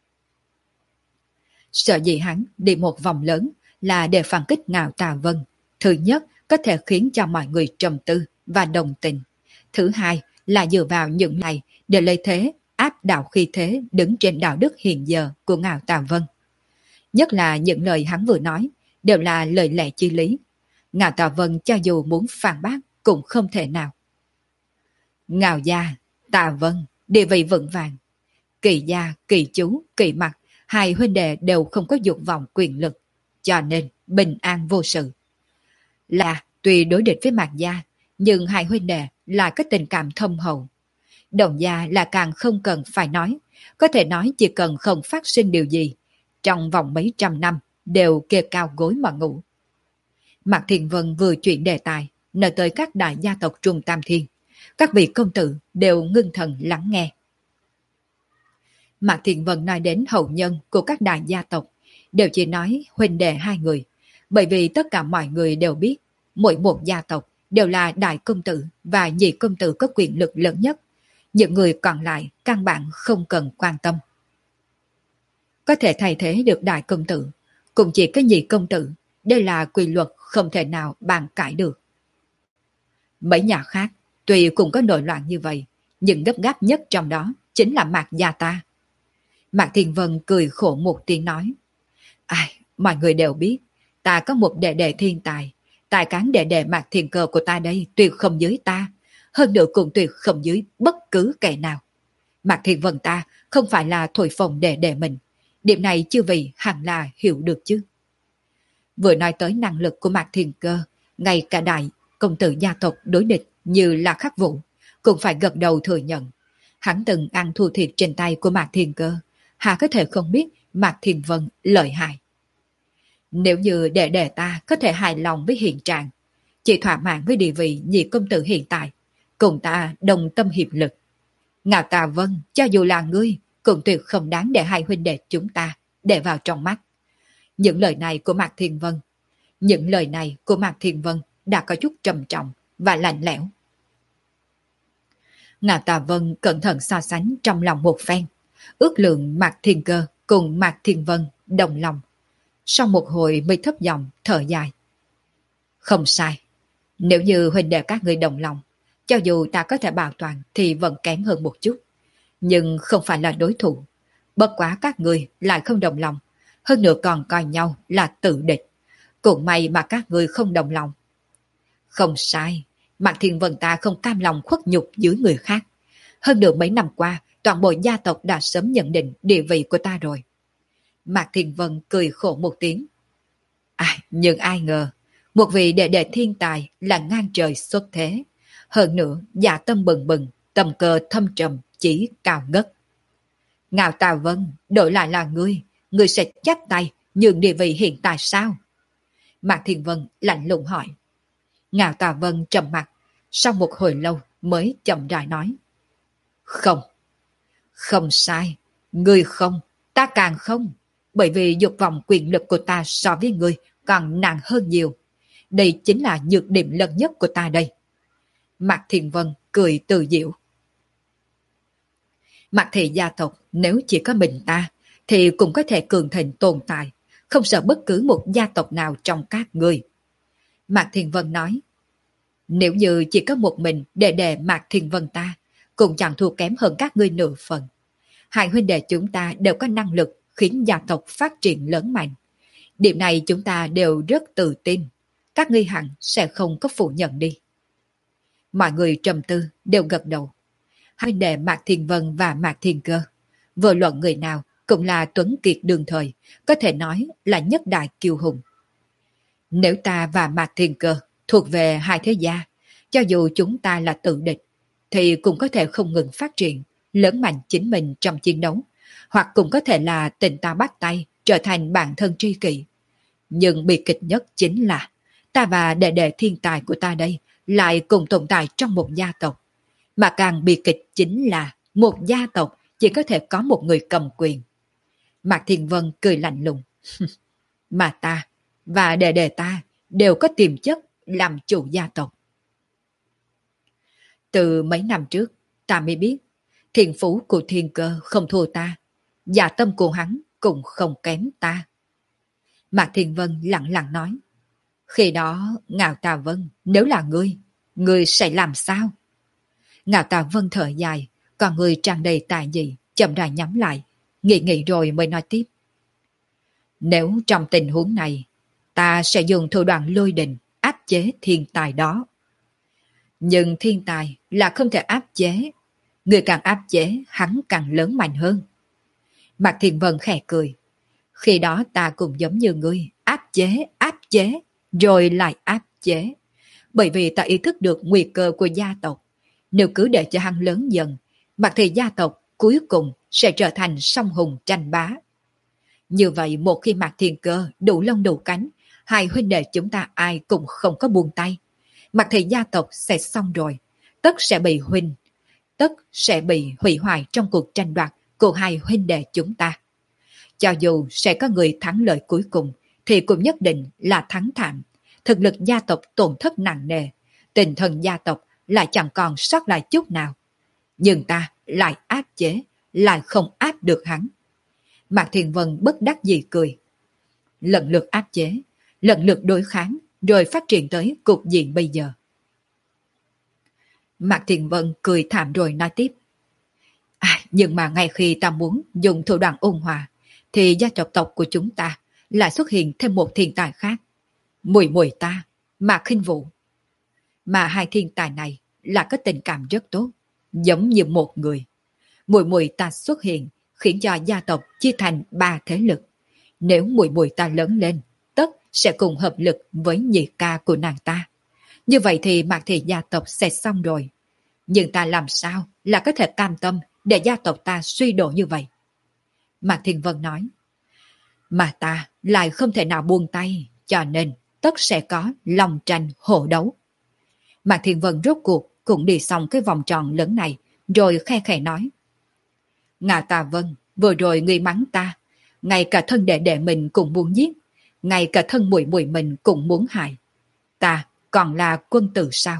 Sợ gì hắn đi một vòng lớn là để phản kích Ngạo Tà Vân. Thứ nhất, có thể khiến cho mọi người trầm tư và đồng tình. Thứ hai là dựa vào những này để lấy thế áp đảo khí thế đứng trên đạo đức hiện giờ của Ngạo Tà Vân. Nhất là những lời hắn vừa nói đều là lời lẽ chi lý. Ngạo Tà Vân cho dù muốn phản bác cũng không thể nào. Ngạo gia, Tà Vân, địa vị vững vàng. Kỳ gia, Kỳ chú, Kỳ mặt, hai huynh đệ đều không có dục vọng quyền lực, cho nên bình an vô sự. Là tuy đối địch với Mạc gia, nhưng hai huynh đệ lại có tình cảm thâm hậu. Đồng gia là càng không cần phải nói, có thể nói chỉ cần không phát sinh điều gì, trong vòng mấy trăm năm đều kê cao gối mà ngủ. Mạc Thiên Vân vừa chuyển đề tài, nói tới các đại gia tộc Trung Tam Thiên. Các vị công tử đều ngưng thần lắng nghe. Mạc Thiên Vân nói đến hậu nhân của các đại gia tộc, đều chỉ nói huynh đệ hai người, bởi vì tất cả mọi người đều biết, mỗi một gia tộc đều là đại công tử và nhị công tử có quyền lực lớn nhất. Những người còn lại căn bản không cần quan tâm. Có thể thay thế được đại công tử, cũng chỉ có nhị công tử, đây là quy luật không thể nào bàn cãi được. Mấy nhà khác, tuy cũng có nội loạn như vậy, nhưng gấp gáp nhất trong đó chính là Mạc gia ta. Mạc Thiên Vân cười khổ một tiếng nói. Ai, mọi người đều biết, ta có một đệ đệ thiên tài. Tài cán đệ đệ Mạc Thiên Cơ của ta đây tuyệt không dưới ta, hơn nữa cũng tuyệt không dưới bất cứ kẻ nào. Mạc Thiên Vân ta không phải là thổi phồng đệ đệ mình. Điểm này chư vị hẳn là hiểu được chứ. Vừa nói tới năng lực của Mạc Thiên Cơ, ngay cả đại công tử gia tộc đối địch như là Khắc Vũ cũng phải gật đầu thừa nhận. Hắn từng ăn thua thiệt trên tay của Mạc Thiên Cơ, hà có thể không biết Mạc Thiên Vân lợi hại. Nếu như đệ đệ ta có thể hài lòng với hiện trạng, chỉ thỏa mãn với địa vị nhị công tử hiện tại, cùng ta đồng tâm hiệp lực. Ngạo Tà Vân, cho dù là ngươi, cũng tuyệt không đáng để hai huynh đệ chúng ta để vào trong mắt. Những lời này của Mạc Thiên Vân, những lời này của Mạc Thiên Vân đã có chút trầm trọng và lạnh lẽo. Ngạo Tà Vân cẩn thận so sánh trong lòng một phen, ước lượng Mạc Thiên Cơ cùng Mạc Thiên Vân đồng lòng. Sau một hồi mới thấp giọng thở dài. Không sai, nếu như huynh đệ các người đồng lòng, Cho dù ta có thể bảo toàn thì vẫn kém hơn một chút. Nhưng không phải là đối thủ. Bất quá các người lại không đồng lòng. Hơn nữa còn coi nhau là tự địch. Cũng may mà các người không đồng lòng. Không sai. Mạc Thiên Vân ta không cam lòng khuất nhục dưới người khác. Hơn nữa mấy năm qua, toàn bộ gia tộc đã sớm nhận định địa vị của ta rồi. Mạc Thiên Vân cười khổ một tiếng. À, nhưng ai ngờ, một vị đệ đệ thiên tài là ngang trời xuất thế. Hơn nữa, dạ tâm bừng bừng, tầm cờ thâm trầm, chỉ cao ngất. Ngạo Tà Vân, đổi lại là ngươi, ngươi sẽ chắp tay nhường địa vị hiện tại sao? Mạc Thiên Vân lạnh lùng hỏi. Ngạo Tà Vân trầm mặt, sau một hồi lâu mới chậm rãi nói. Không, không sai, ngươi không, ta càng không, bởi vì dục vọng quyền lực của ta so với ngươi còn nặng hơn nhiều. Đây chính là nhược điểm lớn nhất của ta đây. Mạc Thiên Vân cười tự diệu. Mạc thị gia tộc nếu chỉ có mình ta thì cũng có thể cường thịnh tồn tại, không sợ bất cứ một gia tộc nào trong các ngươi. Mạc Thiên Vân nói, nếu như chỉ có một mình đệ đệ Mạc Thiên Vân ta, cũng chẳng thua kém hơn các ngươi nửa phần. Hai huynh đệ chúng ta đều có năng lực khiến gia tộc phát triển lớn mạnh. Điểm này chúng ta đều rất tự tin. Các ngươi hẳn sẽ không có phủ nhận đi. Mọi người trầm tư đều gật đầu. Hai huynh đệ Mạc Thiên Vân và Mạc Thiên Cơ, vô luận người nào cũng là tuấn kiệt đương thời, có thể nói là nhất đại kiêu hùng. Nếu ta và Mạc Thiên Cơ thuộc về hai thế gia, cho dù chúng ta là tự địch, thì cũng có thể không ngừng phát triển, lớn mạnh chính mình trong chiến đấu, hoặc cũng có thể là tình ta bắt tay, trở thành bạn thân tri kỷ. Nhưng bi kịch nhất chính là, ta và đệ đệ thiên tài của ta đây lại cùng tồn tại trong một gia tộc. Mà càng bi kịch chính là, một gia tộc chỉ có thể có một người cầm quyền. Mạc Thiên Vân cười lạnh lùng. Mà ta và đệ đệ ta đều có tiềm chất làm chủ gia tộc. Từ mấy năm trước, ta mới biết, thiên phú của Thiên Cơ không thua ta, dạ tâm của hắn cũng không kém ta. Mạc Thiên Vân lặng lặng nói, khi đó Ngạo Tà Vân, nếu là ngươi, ngươi sẽ làm sao? Ngạo Tà Vân thở dài, còn người tràn đầy tà dị, chậm rãi nhắm lại, nghĩ nghĩ rồi mới nói tiếp. Nếu trong tình huống này, ta sẽ dùng thủ đoạn lôi đình áp chế thiên tài đó. Nhưng thiên tài là không thể áp chế. Người càng áp chế, hắn càng lớn mạnh hơn. Mạc Thiên Vân khẽ cười. Khi đó ta cũng giống như ngươi, áp chế, áp chế, rồi lại áp chế. Bởi vì ta ý thức được nguy cơ của gia tộc. Nếu cứ để cho hắn lớn dần, Mạc thị gia tộc cuối cùng sẽ trở thành song hùng tranh bá. Như vậy một khi Mạc Thiên Cơ đủ lông đủ cánh, hai huynh đệ chúng ta ai cũng không có buông tay. Mạc thị gia tộc sẽ xong rồi, tất sẽ bị huynh, tất sẽ bị hủy hoại trong cuộc tranh đoạt của hai huynh đệ chúng ta. Cho dù sẽ có người thắng lợi cuối cùng, thì cũng nhất định là thắng thảm. Thực lực gia tộc tổn thất nặng nề, tinh thần gia tộc lại chẳng còn sót lại chút nào. Nhưng ta lại áp chế, lại không áp được hắn. Mạc Thiên Vân bất đắc dĩ cười. Lần lượt áp chế, lần lượt đối kháng, rồi phát triển tới cục diện bây giờ. Mạc Thiên Vân cười thảm rồi nói tiếp. À, nhưng mà ngay khi ta muốn dùng thủ đoạn ôn hòa, thì gia tộc tộc của chúng ta lại xuất hiện thêm một thiên tài khác. Mùi mùi ta, Mạc Khinh Vũ. Mà hai thiên tài này là có tình cảm rất tốt, giống như một người. Mùi mùi ta xuất hiện, khiến cho gia tộc chia thành ba thế lực. Nếu mùi mùi ta lớn lên, tất sẽ cùng hợp lực với nhị ca của nàng ta. Như vậy thì Mạc thị gia tộc sẽ xong rồi. Nhưng ta làm sao là có thể cam tâm để gia tộc ta suy đổ như vậy? Mạc Thiên Vân nói. Mà ta lại không thể nào buông tay, cho nên tất sẽ có lòng tranh hổ đấu. Mạc Thiên Vân rốt cuộc cũng đi xong cái vòng tròn lớn này, rồi khe khẽ nói. Ngạ Tà Vân, vừa rồi ngươi mắng ta, ngay cả thân đệ đệ mình cũng muốn giết, ngay cả thân muội muội mình cũng muốn hại. Ta còn là quân tử sao?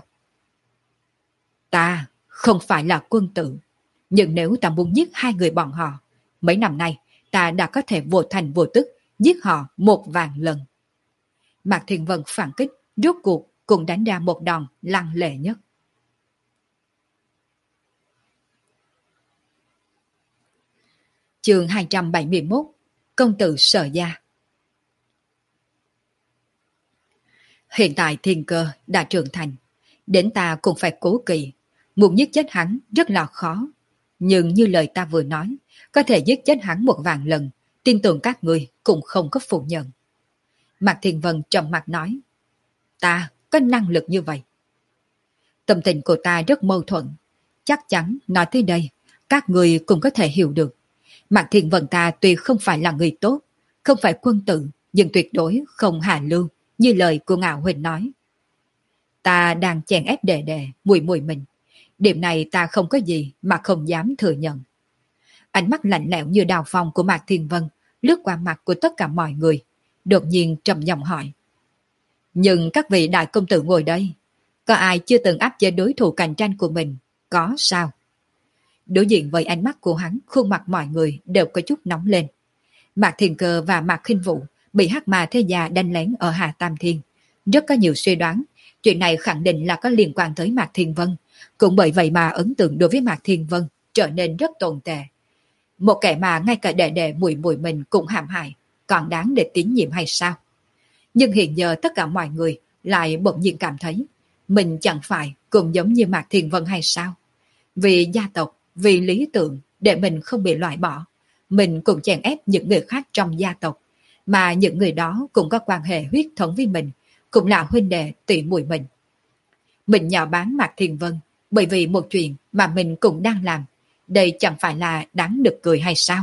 Ta không phải là quân tử, nhưng nếu ta muốn giết hai người bọn họ, mấy năm nay ta đã có thể vô thành vô tức giết họ một vạn lần. Mạc Thiên Vân phản kích, rốt cuộc cũng đánh ra một đòn lăng lệ nhất. Chương hai trăm bảy mươi mốt. Công tử Sở Gia. Hiện tại Thiên Cơ đã trưởng thành, đến ta cũng phải cố kỵ, muốn giết chết hắn rất là khó. Nhưng như lời ta vừa nói, có thể giết chết hắn một vạn lần, tin tưởng các người cũng không có phủ nhận. Mạc Thiên Vân trầm mặt nói, ta có năng lực như vậy. Tâm tình của ta rất mâu thuẫn, chắc chắn nói tới đây, các người cũng có thể hiểu được. Mạc Thiên Vân ta tuy không phải là người tốt, không phải quân tử, nhưng tuyệt đối không hạ lưu, như lời của Ngạo Huỳnh nói. Ta đang chèn ép đệ đệ, mùi mùi mình. Điểm này ta không có gì mà không dám thừa nhận. Ánh mắt lạnh lẽo như đào phong của Mạc Thiên Vân lướt qua mặt của tất cả mọi người, đột nhiên trầm giọng hỏi. Nhưng các vị đại công tử ngồi đây, có ai chưa từng áp chế đối thủ cạnh tranh của mình, có sao? Đối diện với ánh mắt của hắn, khuôn mặt mọi người đều có chút nóng lên. Mạc Thiên Cơ và Mạc Khinh Vũ bị hắc ma thế gia đánh lén ở Hà Tam Thiên. Rất có nhiều suy đoán, chuyện này khẳng định là có liên quan tới Mạc Thiên Vân. Cũng bởi vậy mà ấn tượng đối với Mạc Thiên Vân trở nên rất tồi tệ. Một kẻ mà ngay cả đệ đệ mùi mùi mình cũng hãm hại, còn đáng để tín nhiệm hay sao? Nhưng hiện giờ tất cả mọi người lại bỗng nhiên cảm thấy mình chẳng phải cũng giống như Mạc Thiên Vân hay sao? Vì gia tộc, vì lý tưởng, để mình không bị loại bỏ, mình cũng chèn ép những người khác trong gia tộc, mà những người đó cũng có quan hệ huyết thống với mình, cũng là huynh đệ tỷ muội mình. Mình nhạo báng Mạc Thiên Vân bởi vì một chuyện mà mình cũng đang làm, đây chẳng phải là đáng được cười hay sao?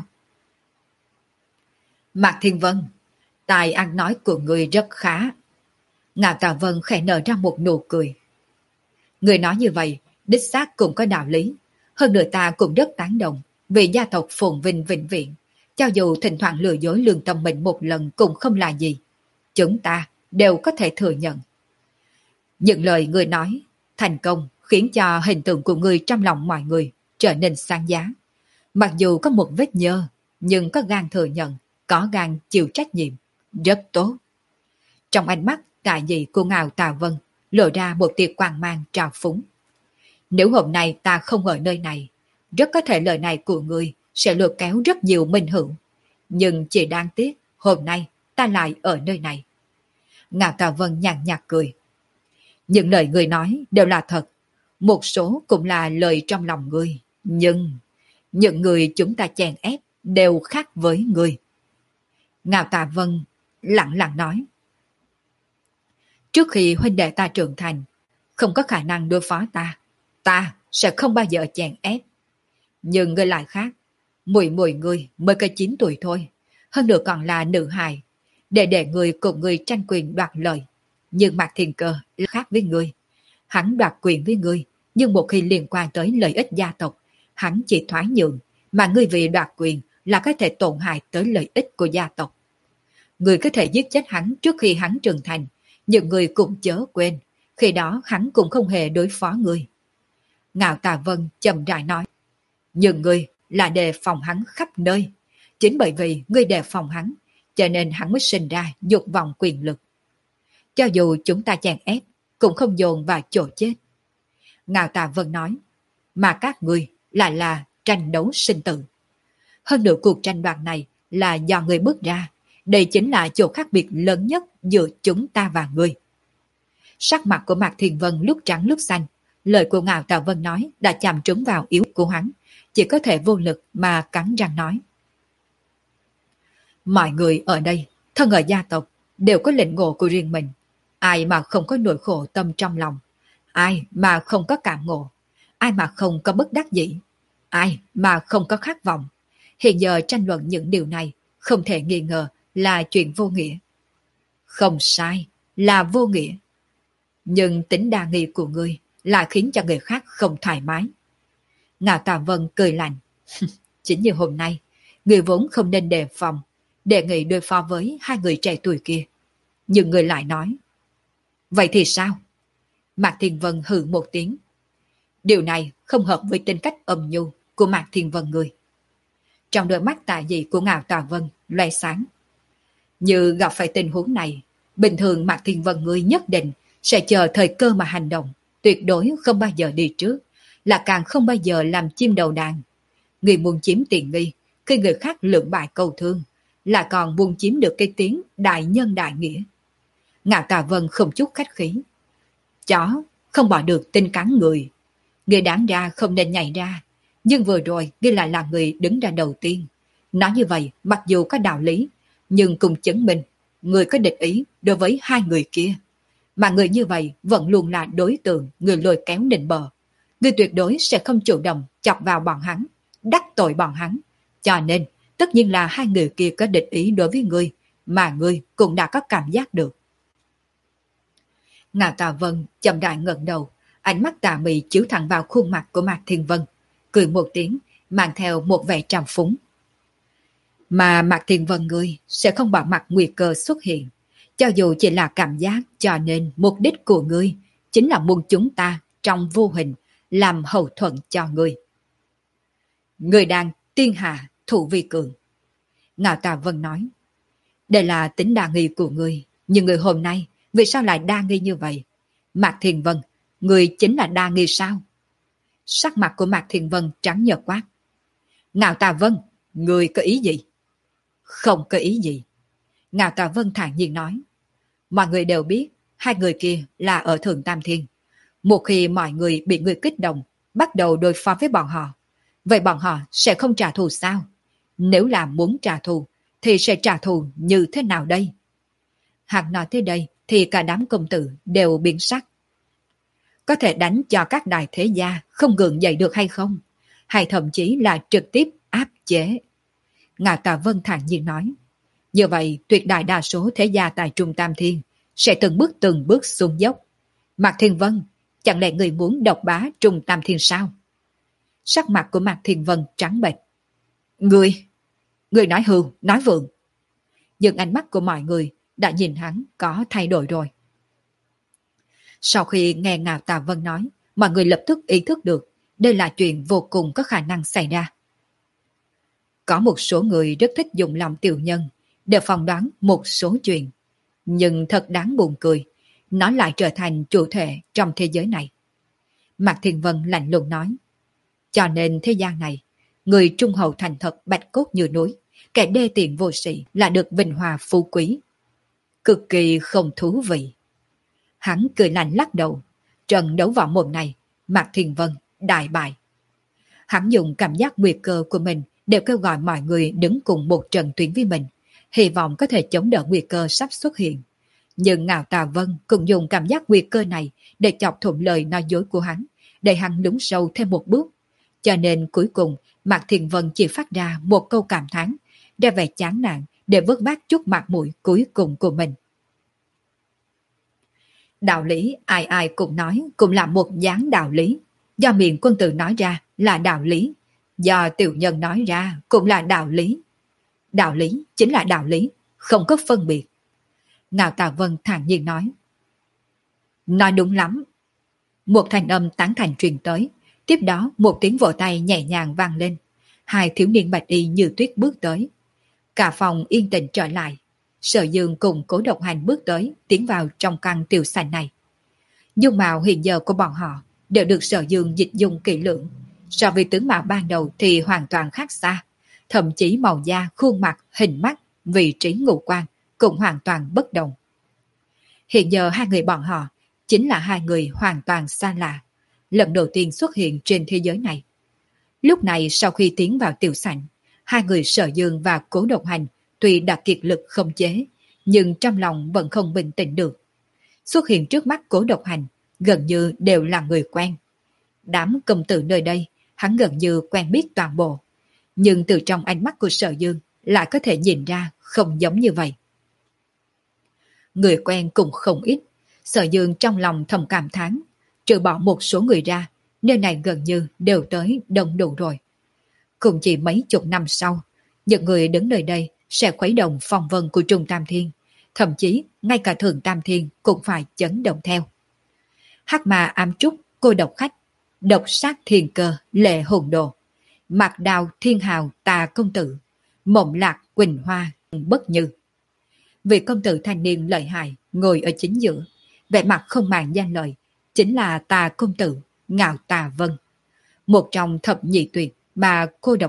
Mạc Thiên Vân, tài ăn nói của người rất khá. Ngạo Tà Vân khẽ nở ra một nụ cười. Người nói như vậy, đích xác cũng có đạo lý. Hơn nữa ta cũng rất tán đồng vì gia tộc phồn vinh vĩnh viễn. Cho dù thỉnh thoảng lừa dối lương tâm mình một lần cũng không là gì. Chúng ta đều có thể thừa nhận. Những lời người nói, thành công khiến cho hình tượng của người trong lòng mọi người trở nên sáng giá. Mặc dù có một vết nhơ, nhưng có gan thừa nhận, có gan chịu trách nhiệm. Rất tốt. Trong ánh mắt tại dị của Ngạo Tà Vân lộ ra một tia quang mang trào phúng. Nếu hôm nay ta không ở nơi này, rất có thể lời này của người sẽ lôi kéo rất nhiều minh hữu. Nhưng chỉ đáng tiếc, hôm nay ta lại ở nơi này. Ngạo Tà Vân nhàn nhạt cười. Những lời người nói đều là thật, một số cũng là lời trong lòng người. Nhưng những người chúng ta chèn ép đều khác với người. Ngạo Tà Vân lặng lặng nói. Trước khi huynh đệ ta trưởng thành, không có khả năng đối phó ta, ta sẽ không bao giờ chèn ép. Nhưng người lại khác, mùi mùi người mới có chín tuổi thôi, hơn nữa còn là nữ hài, để để người cùng người tranh quyền đoạt lợi. Nhưng Mạc Thiên Cơ khác với người, hắn đoạt quyền với người, nhưng một khi liên quan tới lợi ích gia tộc, hắn chỉ thoái nhượng, mà ngươi vì đoạt quyền là có thể tổn hại tới lợi ích của gia tộc. Người có thể giết chết hắn trước khi hắn trưởng thành, nhưng người cũng chớ quên, khi đó hắn cũng không hề đối phó người. Ngạo Tà Vân chậm rãi nói, nhưng người là đề phòng hắn khắp nơi. Chính bởi vì ngươi đề phòng hắn, cho nên hắn mới sinh ra dục vọng quyền lực. Cho dù chúng ta chèn ép, cũng không dồn vào chỗ chết. Ngạo Tà Vân nói, mà các ngươi lại là tranh đấu sinh tử. Hơn nữa cuộc tranh đoạt này là do người bước ra. Đây chính là chỗ khác biệt lớn nhất giữa chúng ta và ngươi. Sắc mặt của Mạc Thiên Vân lúc trắng lúc xanh. Lời của Ngạo Tà Vân nói đã chạm trúng vào yếu của hắn. Chỉ có thể vô lực mà cắn răng nói. Mọi người ở đây, thân ở gia tộc, đều có lĩnh ngộ của riêng mình. Ai mà không có nỗi khổ tâm trong lòng? Ai mà không có cảm ngộ? Ai mà không có bất đắc dĩ? Ai mà không có khát vọng? Hiện giờ tranh luận những điều này không thể nghi ngờ là chuyện vô nghĩa. Không sai, là vô nghĩa. Nhưng tính đa nghi của ngươi là khiến cho người khác không thoải mái. Ngạo Tà Vân cười lạnh. Chính như hôm nay, người vốn không nên đề phòng, đề nghị đối phó với hai người trẻ tuổi kia. Nhưng người lại nói. Vậy thì sao? Mạc Thiên Vân hừ một tiếng. Điều này không hợp với tính cách âm nhu của Mạc Thiên Vân người. Trong đôi mắt tà dị của Ngạo Tà Vân loe sáng. Như gặp phải tình huống này, bình thường Mạc Thiên Vân người nhất định sẽ chờ thời cơ mà hành động, tuyệt đối không bao giờ đi trước, là càng không bao giờ làm chim đầu đàn. Người muốn chiếm tiện nghi, khi người khác lưỡng bại câu thương, là còn buông chiếm được cái tiếng đại nhân đại nghĩa. Ngạo Tà Vân không chút khách khí. Chó không bỏ được tin cắn người. Người đáng ra không nên nhảy ra, nhưng vừa rồi ngươi lại là người đứng ra đầu tiên. Nói như vậy mặc dù có đạo lý, nhưng cùng chứng minh người có địch ý đối với hai người kia. Mà người như vậy vẫn luôn là đối tượng người lôi kéo nịnh bờ. Người tuyệt đối sẽ không chủ động chọc vào bọn hắn, đắc tội bọn hắn. Cho nên, tất nhiên là hai người kia có địch ý đối với ngươi, mà ngươi cũng đã có cảm giác được. Ngạo Tà Vân chậm rãi ngẩng đầu, ánh mắt tà mị chiếu thẳng vào khuôn mặt của Mạc Thiên Vân, cười một tiếng, mang theo một vẻ trào phúng. Mà Mạc Thiên Vân ngươi sẽ không bỏ mặt nguy cơ xuất hiện, cho dù chỉ là cảm giác, cho nên mục đích của ngươi chính là muốn chúng ta trong vô hình làm hậu thuẫn cho ngươi. Ngươi đang tiên hạ thủ vi cường. Ngạo Tà Vân nói, đây là tính đa nghi của ngươi, nhưng ngươi hôm nay vì sao lại đa nghi như vậy? Mạc Thiên Vân, ngươi chính là đa nghi sao? Sắc mặt của Mạc Thiên Vân trắng nhợt quát. Ngạo Tà Vân, ngươi có ý gì? Không có ý gì. Ngạo Tà Vân thản nhiên nói. Mọi người đều biết hai người kia là ở Thượng Tam Thiên. Một khi mọi người bị người kích động, bắt đầu đối phó với bọn họ, vậy bọn họ sẽ không trả thù sao? Nếu là muốn trả thù, thì sẽ trả thù như thế nào đây? Hắn nói tới đây thì cả đám công tử đều biến sắc. Có thể đánh cho các đại thế gia không gượng dậy được hay không? Hay thậm chí là trực tiếp áp chế? Ngạo Tà Vân thản nhiên nói. Như vậy tuyệt đại đa số thế gia tại Trung Tam Thiên sẽ từng bước từng bước xuống dốc. Mạc Thiên Vân, chẳng lẽ người muốn độc bá Trung Tam Thiên sao? Sắc mặt của Mạc Thiên Vân trắng bệch. Người, người nói hưu, nói vượng. Nhưng ánh mắt của mọi người đã nhìn hắn có thay đổi rồi. Sau khi nghe Ngạo Tà Vân nói, mọi người lập tức ý thức được đây là chuyện vô cùng có khả năng xảy ra. Có một số người rất thích dùng lòng tiểu nhân để phỏng đoán một số chuyện, nhưng thật đáng buồn cười, nó lại trở thành chủ thể trong thế giới này. Mạc Thiên Vân lạnh lùng nói, cho nên thế gian này, người trung hậu thành thật bạch cốt như núi, kẻ đê tiện vô sĩ là được vinh hòa phú quý. Cực kỳ không thú vị. Hắn cười lạnh lắc đầu, trận đấu võ mồm này, Mạc Thiên Vân đại bại. Hắn dùng cảm giác nguy cơ của mình đều kêu gọi mọi người đứng cùng một trận tuyến với mình, hy vọng có thể chống đỡ nguy cơ sắp xuất hiện. Nhưng Ngạo Tà Vân cũng dùng cảm giác nguy cơ này để chọc thủng lời nói dối của hắn, để hắn lún sâu thêm một bước. Cho nên cuối cùng Mạc Thiên Vân chỉ phát ra một câu cảm thán, ra vẻ chán nản để vớt vát chút mặt mũi cuối cùng của mình. Đạo lý ai ai cũng nói cũng là một dáng đạo lý, do miệng quân tử nói ra là đạo lý, do tiểu nhân nói ra cũng là đạo lý. Đạo lý chính là đạo lý, không có phân biệt. Ngạo Tà Vân thản nhiên nói. Nói đúng lắm. Một thanh âm tán thành truyền tới, tiếp đó một tiếng vỗ tay nhẹ nhàng vang lên. Hai thiếu niên bạch y như tuyết bước tới. Cả phòng yên tĩnh trở lại. Sở Dương cùng Cố Độc Hành bước tới, tiến vào trong căn tiểu sảnh này. Dung mạo hiện giờ của bọn họ đều được Sở Dương dịch dung kỹ lưỡng. So với tướng mạo ban đầu thì hoàn toàn khác xa. Thậm chí màu da, khuôn mặt, hình mắt, vị trí ngũ quan cũng hoàn toàn bất đồng. Hiện giờ hai người bọn họ chính là hai người hoàn toàn xa lạ, lần đầu tiên xuất hiện trên thế giới này. Lúc này sau khi tiến vào tiểu sảnh, hai người Sở Dương và Cố Độc Hành tuy đã kiệt lực không chế, nhưng trong lòng vẫn không bình tĩnh được. Xuất hiện trước mắt Cố Độc Hành gần như đều là người quen. Đám công tử nơi đây hắn gần như quen biết toàn bộ, nhưng từ trong ánh mắt của Sở Dương lại có thể nhìn ra không giống như vậy. Người quen cũng không ít, Sở Dương trong lòng thầm cảm thán, trừ bỏ một số người ra, nơi này gần như đều tới đông đủ rồi. Cũng chỉ mấy chục năm sau, những người đứng nơi đây sẽ khuấy động phong vân của Trung Tam Thiên, thậm chí ngay cả Thượng Tam Thiên cũng phải chấn động theo. Hắc Ma Ám Trúc, Cô Độc Khách, Độc Sát Thiên Cơ, Lệ Hồn Đồ, Mạc Đào Thiên Hào Tà Công Tử, Mộng Lạc Quỳnh Hoa, Bất Như. Vị công tử thanh niên lợi hại ngồi ở chính giữa, vẻ mặt không màng danh lợi, chính là Tà Công Tử Ngạo Tà Vân, một trong thập nhị tuyệt mà Cô Độc Khách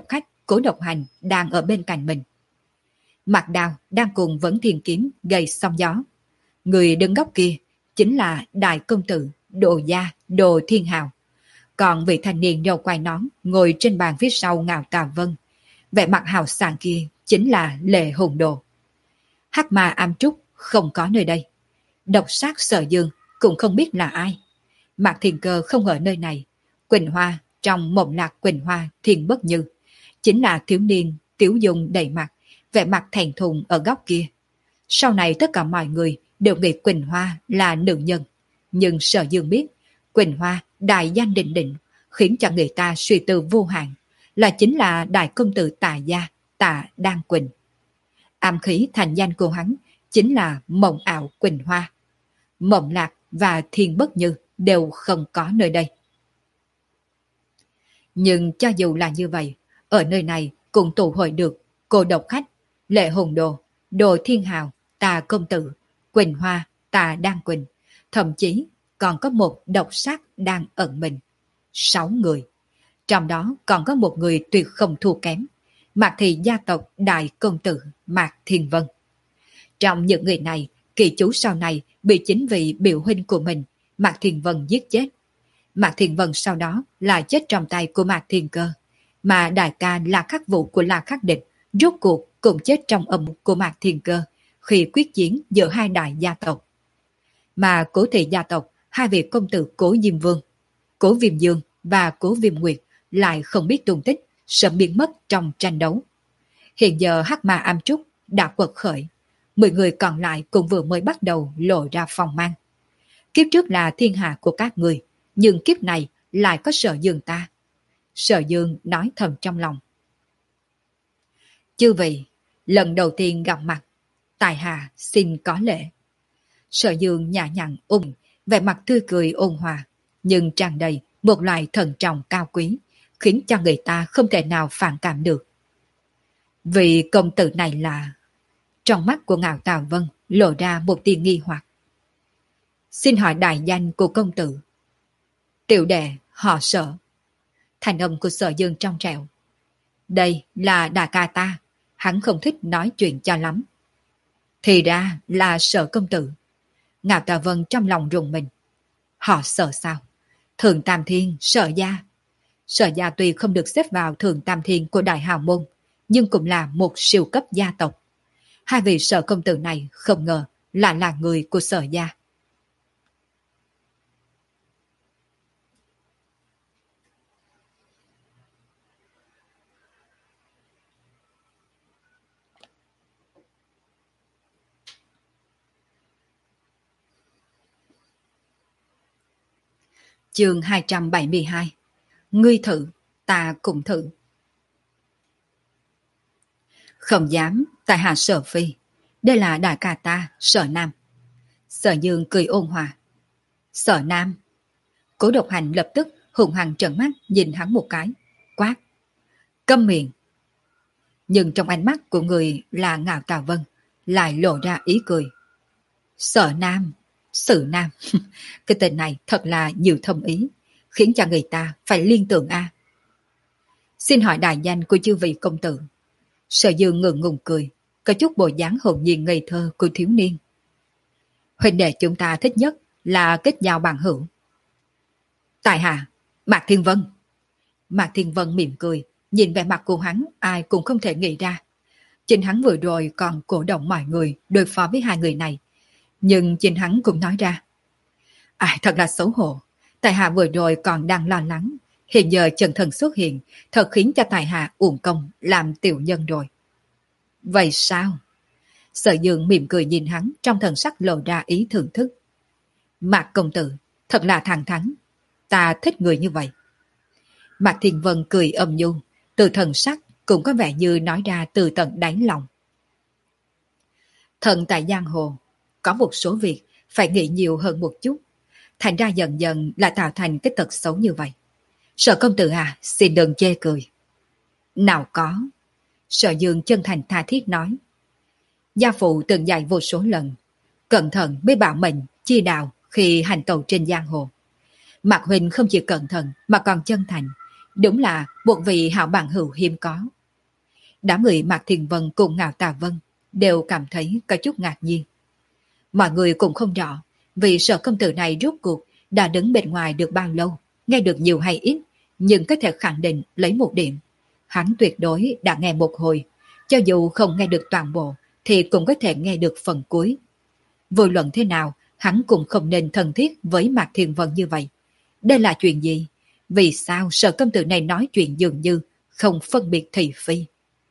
Cố Độc Hành đang ở bên cạnh mình. Mạc Đào đang cùng Vấn Thiên Kiếm gây sóng gió. Người đứng góc kia chính là đại công tử Đồ Gia Đồ Thiên Hào. Còn vị thanh niên đầu quai nón ngồi trên bàn phía sau Ngạo Tà Vân, vẻ mặt hào sảng kia chính là Lệ Hùng Đồ. Hắc Ma Am Trúc không có nơi đây. Độc sát Sở Dương cũng không biết là ai. Mạc Thiên Cơ không ở nơi này. Quỳnh Hoa trong Mộng Lạc Quỳnh Hoa Thiên Bất Như chính là thiếu niên Tiếu Dung đầy mặt, vẻ mặt thẹn thùng ở góc kia. Sau này tất cả mọi người đều nghĩ Quỳnh Hoa là nữ nhân, nhưng Sở Dương biết Quỳnh Hoa đại danh định định, khiến cho người ta suy tư vô hạn, là chính là đại công tử Tà Gia Tà Đan Quỳnh. Ám khí thành danh của hắn chính là Mộng Ảo Quỳnh Hoa. Mộng Lạc và Thiên Bất Như đều không có nơi đây. Nhưng cho dù là như vậy, ở nơi này cũng tụ hội được Cô Độc Khách, Lệ Hùng Đồ, Đồ Thiên Hào, Tà Công Tử, Quỳnh Hoa, Tà Đan Quỳnh, thậm chí còn có một độc sát đang ẩn mình. Sáu người. Trong đó còn có một người tuyệt không thua kém, Mạc Thị gia tộc Đại Công Tử Mạc Thiên Vân. Trong những người này, kỳ chú sau này bị chính vị biểu huynh của mình, Mạc Thiên Vân giết chết. Mạc Thiên Vân sau đó là chết trong tay của Mạc Thiên Cơ, mà đại ca là khắc vụ của La Khắc Địch, rốt cuộc cũng chết trong âm của Mạc Thiên Cơ khi quyết chiến giữa hai đại gia tộc. Mà Cố Thị gia tộc, hai vị công tử Cố Diêm Vương, Cố Viêm Dương và Cố Viêm Nguyệt lại không biết tung tích, sớm biến mất trong tranh đấu. Hiện giờ Hắc Ma Am Trúc đã quật khởi, mười người còn lại cũng vừa mới bắt đầu lộ ra phong mang. Kiếp trước là thiên hạ của các người, nhưng kiếp này lại có Sở Dương ta. Sở Dương nói thầm trong lòng. Chư vị, lần đầu tiên gặp mặt, tại hạ xin có lễ. Sở Dương nhã nhặn ung, vẻ mặt tươi cười ôn hòa, nhưng tràn đầy một loại thần trọng cao quý, khiến cho người ta không thể nào phản cảm được. Vị công tử này là... Trong mắt của Ngạo Tà Vân lộ ra một tia nghi hoặc. Xin hỏi đại danh của công tử. Tiểu đệ họ Sở. Thành âm của Sở Dương trong trẻo. Đây là đại ca ta, hắn không thích nói chuyện cho lắm. Thì ra là Sở công tử. Ngạo Tà Vân trong lòng rùng mình. Họ Sở sao? Thường Tam Thiên, Sở gia. Sở gia tuy không được xếp vào Thường Tam Thiên của Đại Hào Môn, nhưng cũng là một siêu cấp gia tộc. Hai vị Sở công tử này không ngờ là là người của Sở gia. Chương hai trăm bảy mươi hai. Ngươi thử, ta cũng thử. Không dám, tại hạ Sở Phi. Đây là đại ca ta, Sở Nam. Sở Dương cười ôn hòa. Sở Nam. Cố Độc Hành lập tức hùng hăng trợn mắt nhìn hắn một cái, quát. Câm miệng. Nhưng trong ánh mắt của người là Ngạo Tà Vân lại lộ ra ý cười. Sở Nam. Sử Nam. Cái tên này thật là nhiều thâm ý, khiến cho người ta phải liên tưởng a. Xin hỏi đại danh của chư vị công tử. Sở Dương ngượng ngùng cười, có chút bộ dáng hồn nhiên ngây thơ của thiếu niên. Huynh đệ chúng ta thích nhất là kết giao bằng hữu. Tại hạ, Mạc Thiên Vân. Mạc Thiên Vân mỉm cười, nhìn vẻ mặt của hắn ai cũng không thể nghĩ ra. Chính hắn vừa rồi còn cổ động mọi người đối phó với hai người này. Nhưng chính hắn cũng nói ra. À, thật là xấu hổ. Tại hạ vừa rồi còn đang lo lắng. Hiện giờ chân thần xuất hiện, thật khiến cho tại hạ uổng công làm tiểu nhân rồi. Vậy sao? Sở Dương mỉm cười nhìn hắn, trong thần sắc lộ ra ý thưởng thức. Mạc công tử, thật là thẳng thắn. Ta thích người như vậy. Mạc Thiên Vân cười âm nhu, từ thần sắc cũng có vẻ như nói ra từ tận đáy lòng. Thần tại giang hồ, có một số việc phải nghĩ nhiều hơn một chút, thành ra dần dần là tạo thành cái tật xấu như vậy. Sở công tử à, xin đừng chê cười. Nào có. Sở Dương chân thành tha thiết nói. Gia phụ từng dạy vô số lần, cẩn thận mới bảo mệnh, chi đạo khi hành tẩu trên giang hồ. Mạc huynh không chỉ cẩn thận mà còn chân thành, đúng là một vị hảo bạn hữu hiếm có. Đám người Mạc Thiên Vân cùng Ngạo Tà Vân đều cảm thấy có chút ngạc nhiên. Mọi người cũng không rõ vì Sở công tử này rốt cuộc đã đứng bên ngoài được bao lâu, nghe được nhiều hay ít, nhưng có thể khẳng định lấy một điểm. Hắn tuyệt đối đã nghe một hồi, cho dù không nghe được toàn bộ thì cũng có thể nghe được phần cuối. Vô luận thế nào, hắn cũng không nên thân thiết với Mạc Thiên Vân như vậy. Đây là chuyện gì? Vì sao Sở công tử này nói chuyện dường như không phân biệt thị phi?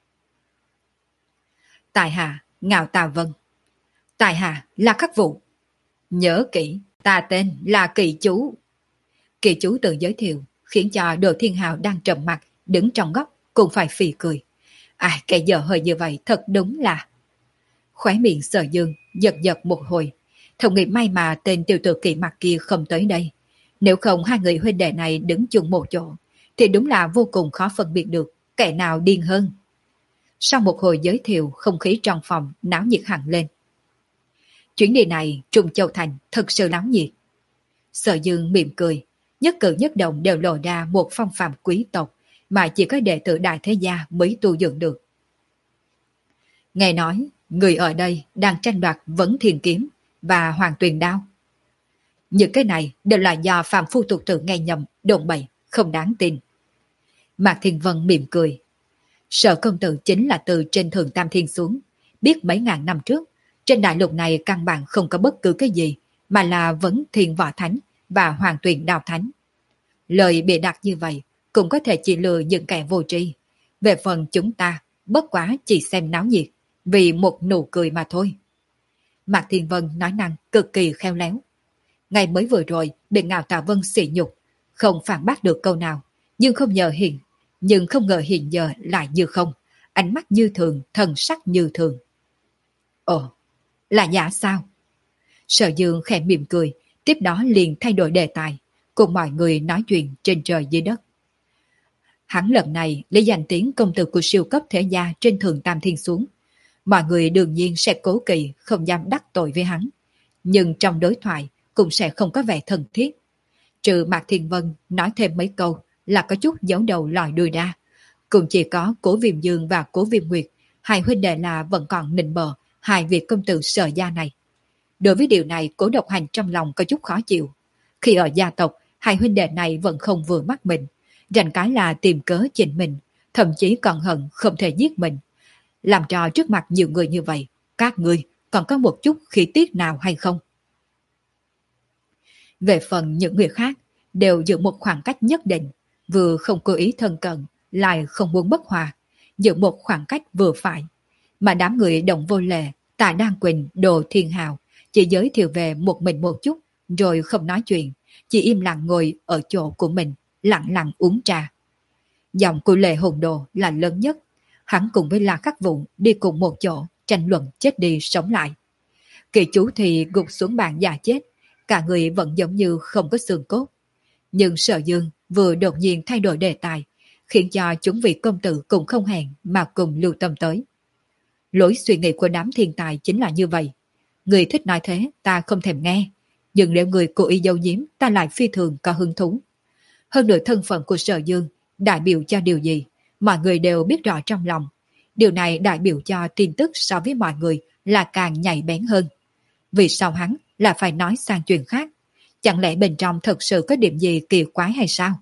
Tại hạ Ngạo Tà Vân. Tại hạ là Khắc Vụ. Nhớ kỹ, ta tên là Kỳ Chú. Kỳ Chú tự giới thiệu, khiến cho Đồ Thiên Hào đang trầm mặt, đứng trong góc, cũng phải phì cười. À, cái giờ hơi như vậy thật đúng là... Khóe miệng Sở Dương giật giật một hồi. Thầm nghĩ may mà tên tiểu tử Kỳ mặt kia không tới đây. Nếu không hai người huynh đệ này đứng chung một chỗ, thì đúng là vô cùng khó phân biệt được kẻ nào điên hơn. Sau một hồi giới thiệu, không khí trong phòng náo nhiệt hẳn lên. Chuyến đi này Trung Châu Thành thật sự náo nhiệt. Sở Dương mỉm cười, nhất cử nhất động đều lộ ra một phong phạm quý tộc mà chỉ có đệ tử đại thế gia mới tu dưỡng được. Nghe nói, người ở đây đang tranh đoạt Vấn Thiên Kiếm và Hoàng Tuyền Đao. Những cái này đều là do phàm phu tục tử nghe nhầm, đồn bậy, không đáng tin. Mạc Thiên Vân mỉm cười. Sở công tử chính là từ trên Thượng Tam Thiên xuống, biết mấy ngàn năm trước, trên đại lục này căn bản không có bất cứ cái gì, mà là Vấn Thiên Võ Thánh và Hoàng Tuyền Đao Thánh. Lời bịa đặt như vậy cũng có thể chỉ lừa những kẻ vô tri. Về phần chúng ta, bất quá chỉ xem náo nhiệt, vì một nụ cười mà thôi. Mạc Thiên Vân nói năng cực kỳ khéo léo. Ngày mới vừa rồi bị Ngạo Tà Vân sỉ nhục, không phản bác được câu nào, nhưng không ngờ hiện, nhưng không ngờ hiện giờ lại như không, ánh mắt như thường, thần sắc như thường. Ồ, là giả sao? Sở Dương khẽ mỉm cười, tiếp đó liền thay đổi đề tài, cùng mọi người nói chuyện trên trời dưới đất. Hắn lần này lấy danh tiếng công tử của siêu cấp thế gia trên Thượng Tam Thiên xuống. Mọi người đương nhiên sẽ cố kỵ, không dám đắc tội với hắn. Nhưng trong đối thoại cũng sẽ không có vẻ thân thiết. Trừ Mạc Thiên Vân nói thêm mấy câu là có chút giấu đầu lòi đuôi ra. Cũng chỉ có Cố Viêm Dương và Cố Viêm Nguyệt, hai huynh đệ là vẫn còn nịnh bợ hai vị công tử Sở gia này. Đối với điều này, Cố Độc Hành trong lòng có chút khó chịu. Khi ở gia tộc, hai huynh đệ này vẫn không vừa mắt mình, rảnh cái là tìm cớ chỉnh mình, thậm chí còn hận không thể giết mình. Làm trò trước mặt nhiều người như vậy, các ngươi còn có một chút khí tiết nào hay không? Về phần những người khác, đều giữ một khoảng cách nhất định, vừa không cố ý thân cận, lại không muốn bất hòa, giữ một khoảng cách vừa phải. Mà đám người Đồng Vô Lệ, Tạ Đan Quỳnh, Đồ Thiên Hào chỉ giới thiệu về một mình một chút, rồi không nói chuyện, chỉ im lặng ngồi ở chỗ của mình, lặng lặng uống trà. Giọng của Lệ Hồn Đồ là lớn nhất, hắn cùng với La Khắc Vụng đi cùng một chỗ, tranh luận chết đi sống lại. Kỳ Chú thì gục xuống bàn già chết, cả người vẫn giống như không có xương cốt. Nhưng Sở Dương vừa đột nhiên thay đổi đề tài, khiến cho chúng vị công tử cũng không hẹn mà cùng lưu tâm tới. Lối suy nghĩ của đám thiên tài chính là như vậy. Người thích nói thế ta không thèm nghe, nhưng nếu người cố ý giấu giếm ta lại phi thường có hứng thú. Hơn nữa thân phận của Sở Dương đại biểu cho điều gì, mọi người đều biết rõ trong lòng. Điều này đại biểu cho tin tức so với mọi người là càng nhạy bén hơn. Vì sao hắn là phải nói sang chuyện khác? Chẳng lẽ bên trong thật sự có điểm gì kỳ quái hay sao?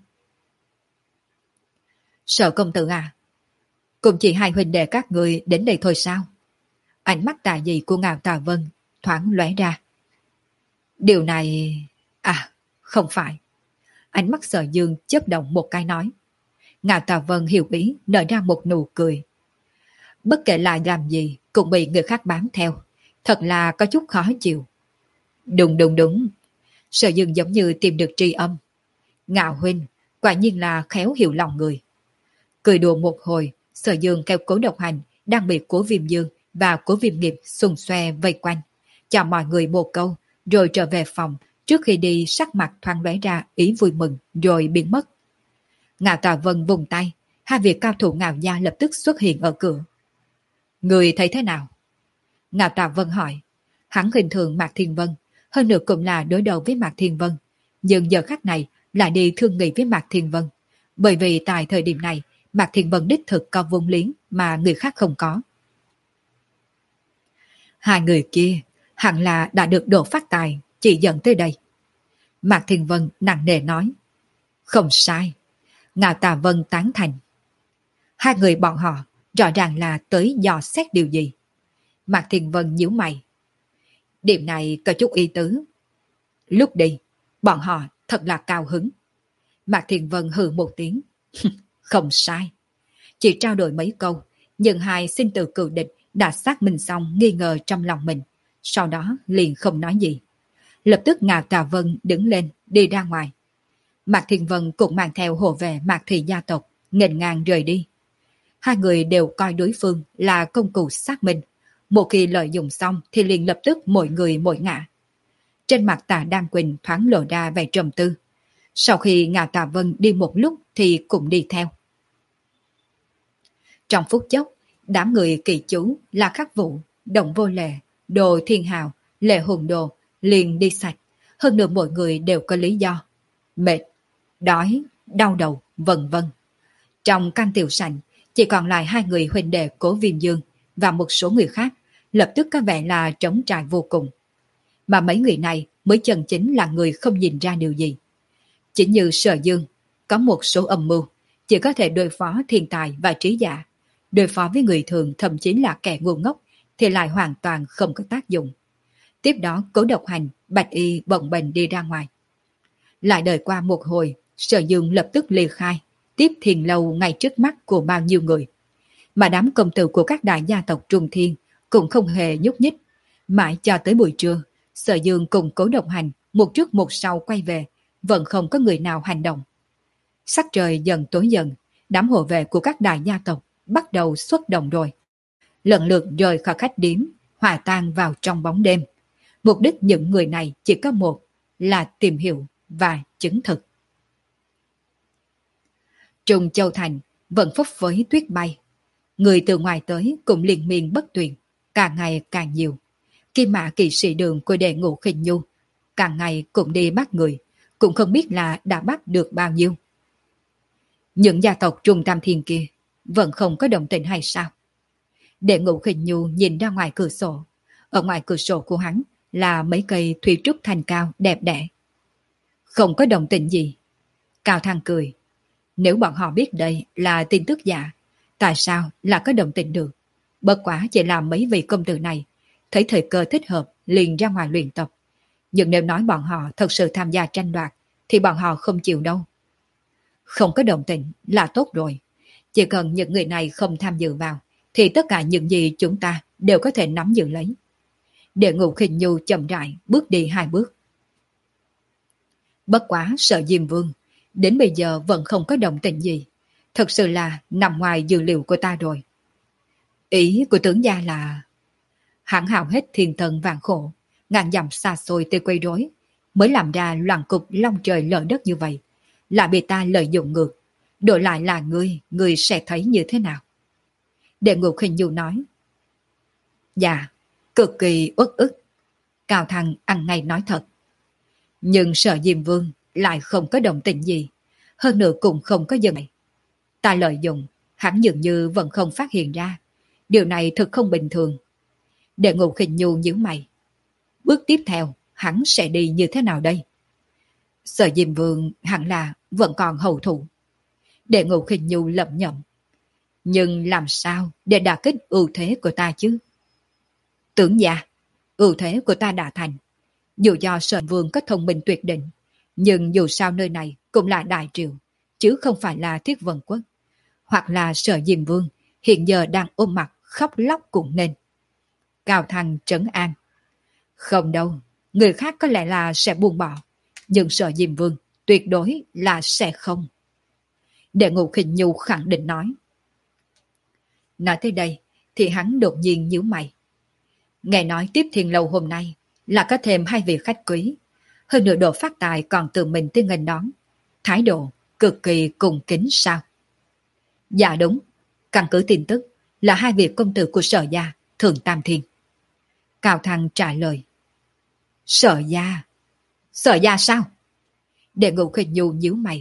Sở công tử à, cũng chỉ hai huynh đệ các người đến đây thôi sao? Ánh mắt tà dị của Ngạo Tà Vân thoáng lóe ra. Điều này... À, không phải. Ánh mắt Sở Dương chớp động một cái nói. Ngạo Tà Vân hiểu ý nở ra một nụ cười. Bất kể là làm gì cũng bị người khác bám theo, thật là có chút khó chịu. Đúng đúng đúng. Sở Dương giống như tìm được tri âm. Ngạo huynh quả nhiên là khéo hiểu lòng người. Cười đùa một hồi, Sở Dương kéo Cố Độc Hành đang bị Cố Viêm Dương và Cố Viêm Nghiệp xung xoe vây quanh, chào mọi người một câu, rồi trở về phòng. Trước khi đi, sắc mặt thoáng lóe ra ý vui mừng rồi biến mất. Ngạo Tà Vân vùng tay, hai vị cao thủ Ngạo gia lập tức xuất hiện ở cửa. Người thấy thế nào? Ngạo Tà Vân hỏi. Hắn hình thường Mạc Thiên Vân, hơn nữa cũng là đối đầu với Mạc Thiên Vân, nhưng giờ khắc này lại đi thương nghị với Mạc Thiên Vân, bởi vì tại thời điểm này Mạc Thiên Vân đích thực có vốn liếng mà người khác không có. Hai người kia hẳn là đã được Đỗ Phát Tài chỉ dẫn tới đây. Mạc Thiên Vân nặng nề nói. Không sai. Ngạo Tà Vân tán thành. Hai người bọn họ rõ ràng là tới dò xét điều gì. Mạc Thiên Vân nhíu mày. Điểm này có chút ý tứ. Lúc đi, bọn họ thật là cao hứng. Mạc Thiên Vân hừ một tiếng. Không sai. Chỉ trao đổi mấy câu, nhưng hai sinh tử cựu địch đã xác minh xong nghi ngờ trong lòng mình. Sau đó liền không nói gì. Lập tức Ngạo Tà Vân đứng lên đi ra ngoài. Mạc Thiên Vân cũng mang theo hộ vệ Mạc Thị gia tộc, nghênh ngang rời đi. Hai người đều coi đối phương là công cụ xác minh. Một khi lợi dụng xong thì liền lập tức mỗi người mỗi ngã. Trên mặt Tạ Đan Quỳnh thoáng lộ ra vẻ trầm tư. Sau khi Ngạo Tà Vân đi một lúc thì cũng đi theo. Trong phút chốc, đám người kỳ chú là Khắc Vũ, Đồng Vô Lệ, Đồ Thiên Hào, Lệ Hùng Đồ liền đi sạch. Hơn nữa mỗi người đều có lý do. Mệt, đói, đau đầu, vân vân. Trong căn tiểu sảnh, chỉ còn lại hai người huynh đệ Cố Viêm Dương và một số người khác, lập tức có vẻ là trống trải vô cùng. Mà mấy người này mới chân chính là người không nhìn ra điều gì. Chính như Sở Dương, có một số âm mưu, chỉ có thể đối phó thiên tài và trí giả. Đối phó với người thường thậm chí là kẻ ngu ngốc thì lại hoàn toàn không có tác dụng. Tiếp đó Cố Độc Hành, Bạch Y bồng bềnh đi ra ngoài. Lại đợi qua một hồi, Sở Dương lập tức ly khai, tiếp thiền lâu ngay trước mắt của bao nhiêu người. Mà đám công tử của các đại gia tộc Trung Thiên cũng không hề nhúc nhích. Mãi cho tới buổi trưa, Sở Dương cùng Cố Độc Hành một trước một sau quay về, vẫn không có người nào hành động. Sắc trời dần tối dần, đám hộ vệ của các đại gia tộc bắt đầu xuất động rồi. Lần lượt rời khỏi khách điếm, hòa tan vào trong bóng đêm. Mục đích những người này chỉ có một, là tìm hiểu và chứng thực. Trung Châu Thành vẫn phấp phới tuyết bay. Người từ ngoài tới cũng liên miên bất tuyệt, càng ngày càng nhiều. Kim Mã kỵ sĩ đường của đệ Ngũ Khinh Nhu càng ngày cũng đi bắt người, cũng không biết là đã bắt được bao nhiêu. Những gia tộc Trung Tam Thiên kia vẫn không có động tĩnh hay sao? Đệ Ngũ Khinh Nhu nhìn ra ngoài cửa sổ. Ở ngoài cửa sổ của hắn là mấy cây thủy trúc thành cao đẹp đẽ. Không có động tĩnh gì. Cao Thăng cười. Nếu bọn họ biết đây là tin tức giả, tại sao là có động tĩnh được? Bất quá chỉ là mấy vị công tử này thấy thời cơ thích hợp liền ra ngoài luyện tập. Nhưng nếu nói bọn họ thật sự tham gia tranh đoạt thì bọn họ không chịu đâu. Không có động tĩnh là tốt rồi. Chỉ cần những người này không tham dự vào thì tất cả những gì chúng ta đều có thể nắm giữ lấy. Đệ Ngũ Khinh Nhu chậm rãi bước đi hai bước. Bất quá Sở Diêm Vương đến bây giờ vẫn không có động tĩnh gì. Thật sự là nằm ngoài dự liệu của ta rồi. Ý của tướng gia là hắn hao hết thiên thần vạn khổ, ngàn dặm xa xôi tới quấy rối, mới làm ra loạn cục long trời lở đất như vậy, lại bị ta lợi dụng ngược. Đổi lại là ngươi, ngươi sẽ thấy như thế nào? Đệ Ngũ Khinh Nhu nói. Dạ, cực kỳ uất ức. Cao Thăng ăn ngay nói thật. Nhưng Sở Diêm Vương lại không có động tĩnh gì, hơn nữa cũng không có dừng. Ta lợi dụng, hắn dường như vẫn không phát hiện ra. Điều này thật không bình thường. Đệ Ngũ Khinh Nhu nhíu mày. Bước tiếp theo, hắn sẽ đi như thế nào đây? Sở Diêm Vương hẳn là vẫn còn hậu thủ. Đệ Ngũ Khinh Nhu lẩm nhẩm. Nhưng làm sao để đả kích ưu thế của ta chứ? Tưởng gia, ưu thế của ta đã thành. Dù do Sở Vương có thông minh tuyệt đỉnh, nhưng dù sao nơi này cũng là đại triều, chứ không phải là Thiết Vân Quốc. Hoặc là Sở Diêm Vương hiện giờ đang ôm mặt khóc lóc cũng nên. Cao Thăng trấn an. Không đâu, người khác có lẽ là sẽ buông bỏ, nhưng Sở Diêm Vương tuyệt đối là sẽ không. Đệ Ngũ Khinh Nhu khẳng định nói. Nói tới đây thì hắn đột nhiên nhíu mày. Nghe nói tiếp thiên lâu hôm nay là có thêm hai vị khách quý, hơn nữa Đỗ Phát Tài còn tự mình tới nghênh đón, thái độ cực kỳ cung kính sao? Dạ đúng, căn cứ tin tức là hai vị công tử của Sở gia, Thường Tam Thiên. Cao Thăng trả lời. Sở gia? Sở gia sao? Đệ Ngũ Khinh Nhu nhíu mày,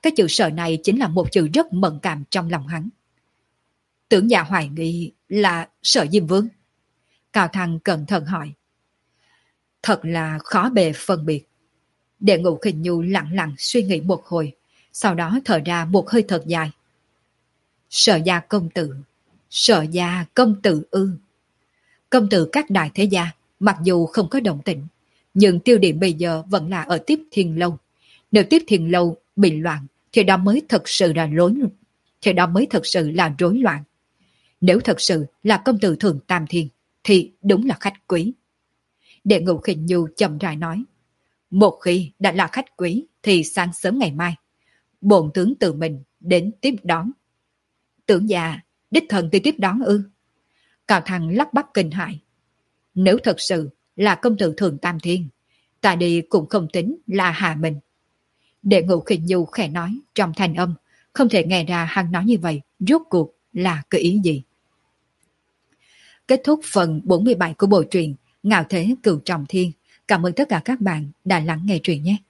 Cái chữ sợ này chính là một chữ rất mẫn cảm trong lòng hắn. Tưởng Dạ hoài nghi là sợ Diêm Vương. Cao Thăng cẩn thận hỏi. Thật là khó bề phân biệt. Đệ Ngũ Khinh Nhu lặng lặng suy nghĩ một hồi, sau đó thở ra một hơi thật dài. Sợ gia công tử, sợ gia công tử ư. Công tử các đại thế gia, mặc dù không có động tĩnh, nhưng tiêu điểm bây giờ vẫn là ở Tiếp Thiên Lâu. Nếu Tiếp Thiên Lâu bị loạn, thì đó mới thật sự là rối thì đó mới thật sự là rối loạn. Nếu thật sự là công tử Thượng Tam Thiên, thì đúng là khách quý. Đệ Ngũ Khinh Nhu chậm rãi nói. Một khi đã là khách quý, thì sáng sớm ngày mai, bổn tướng tự mình đến tiếp đón. Tưởng già, đích thần đi tiếp đón ư? Cao Thăng lắp bắp kinh hãi. Nếu thật sự là công tử Thượng Tam Thiên, ta đi cũng không tính là hạ mình. Đệ Ngũ Khinh Nhu khẽ nói trong thanh âm, không thể nghe ra hắn nói như vậy, rốt cuộc là cái ý gì. Kết thúc phần bốn mươi bảy của bộ truyện Ngạo Thế Cửu Trọng Thiên. Cảm ơn tất cả các bạn đã lắng nghe truyện nhé.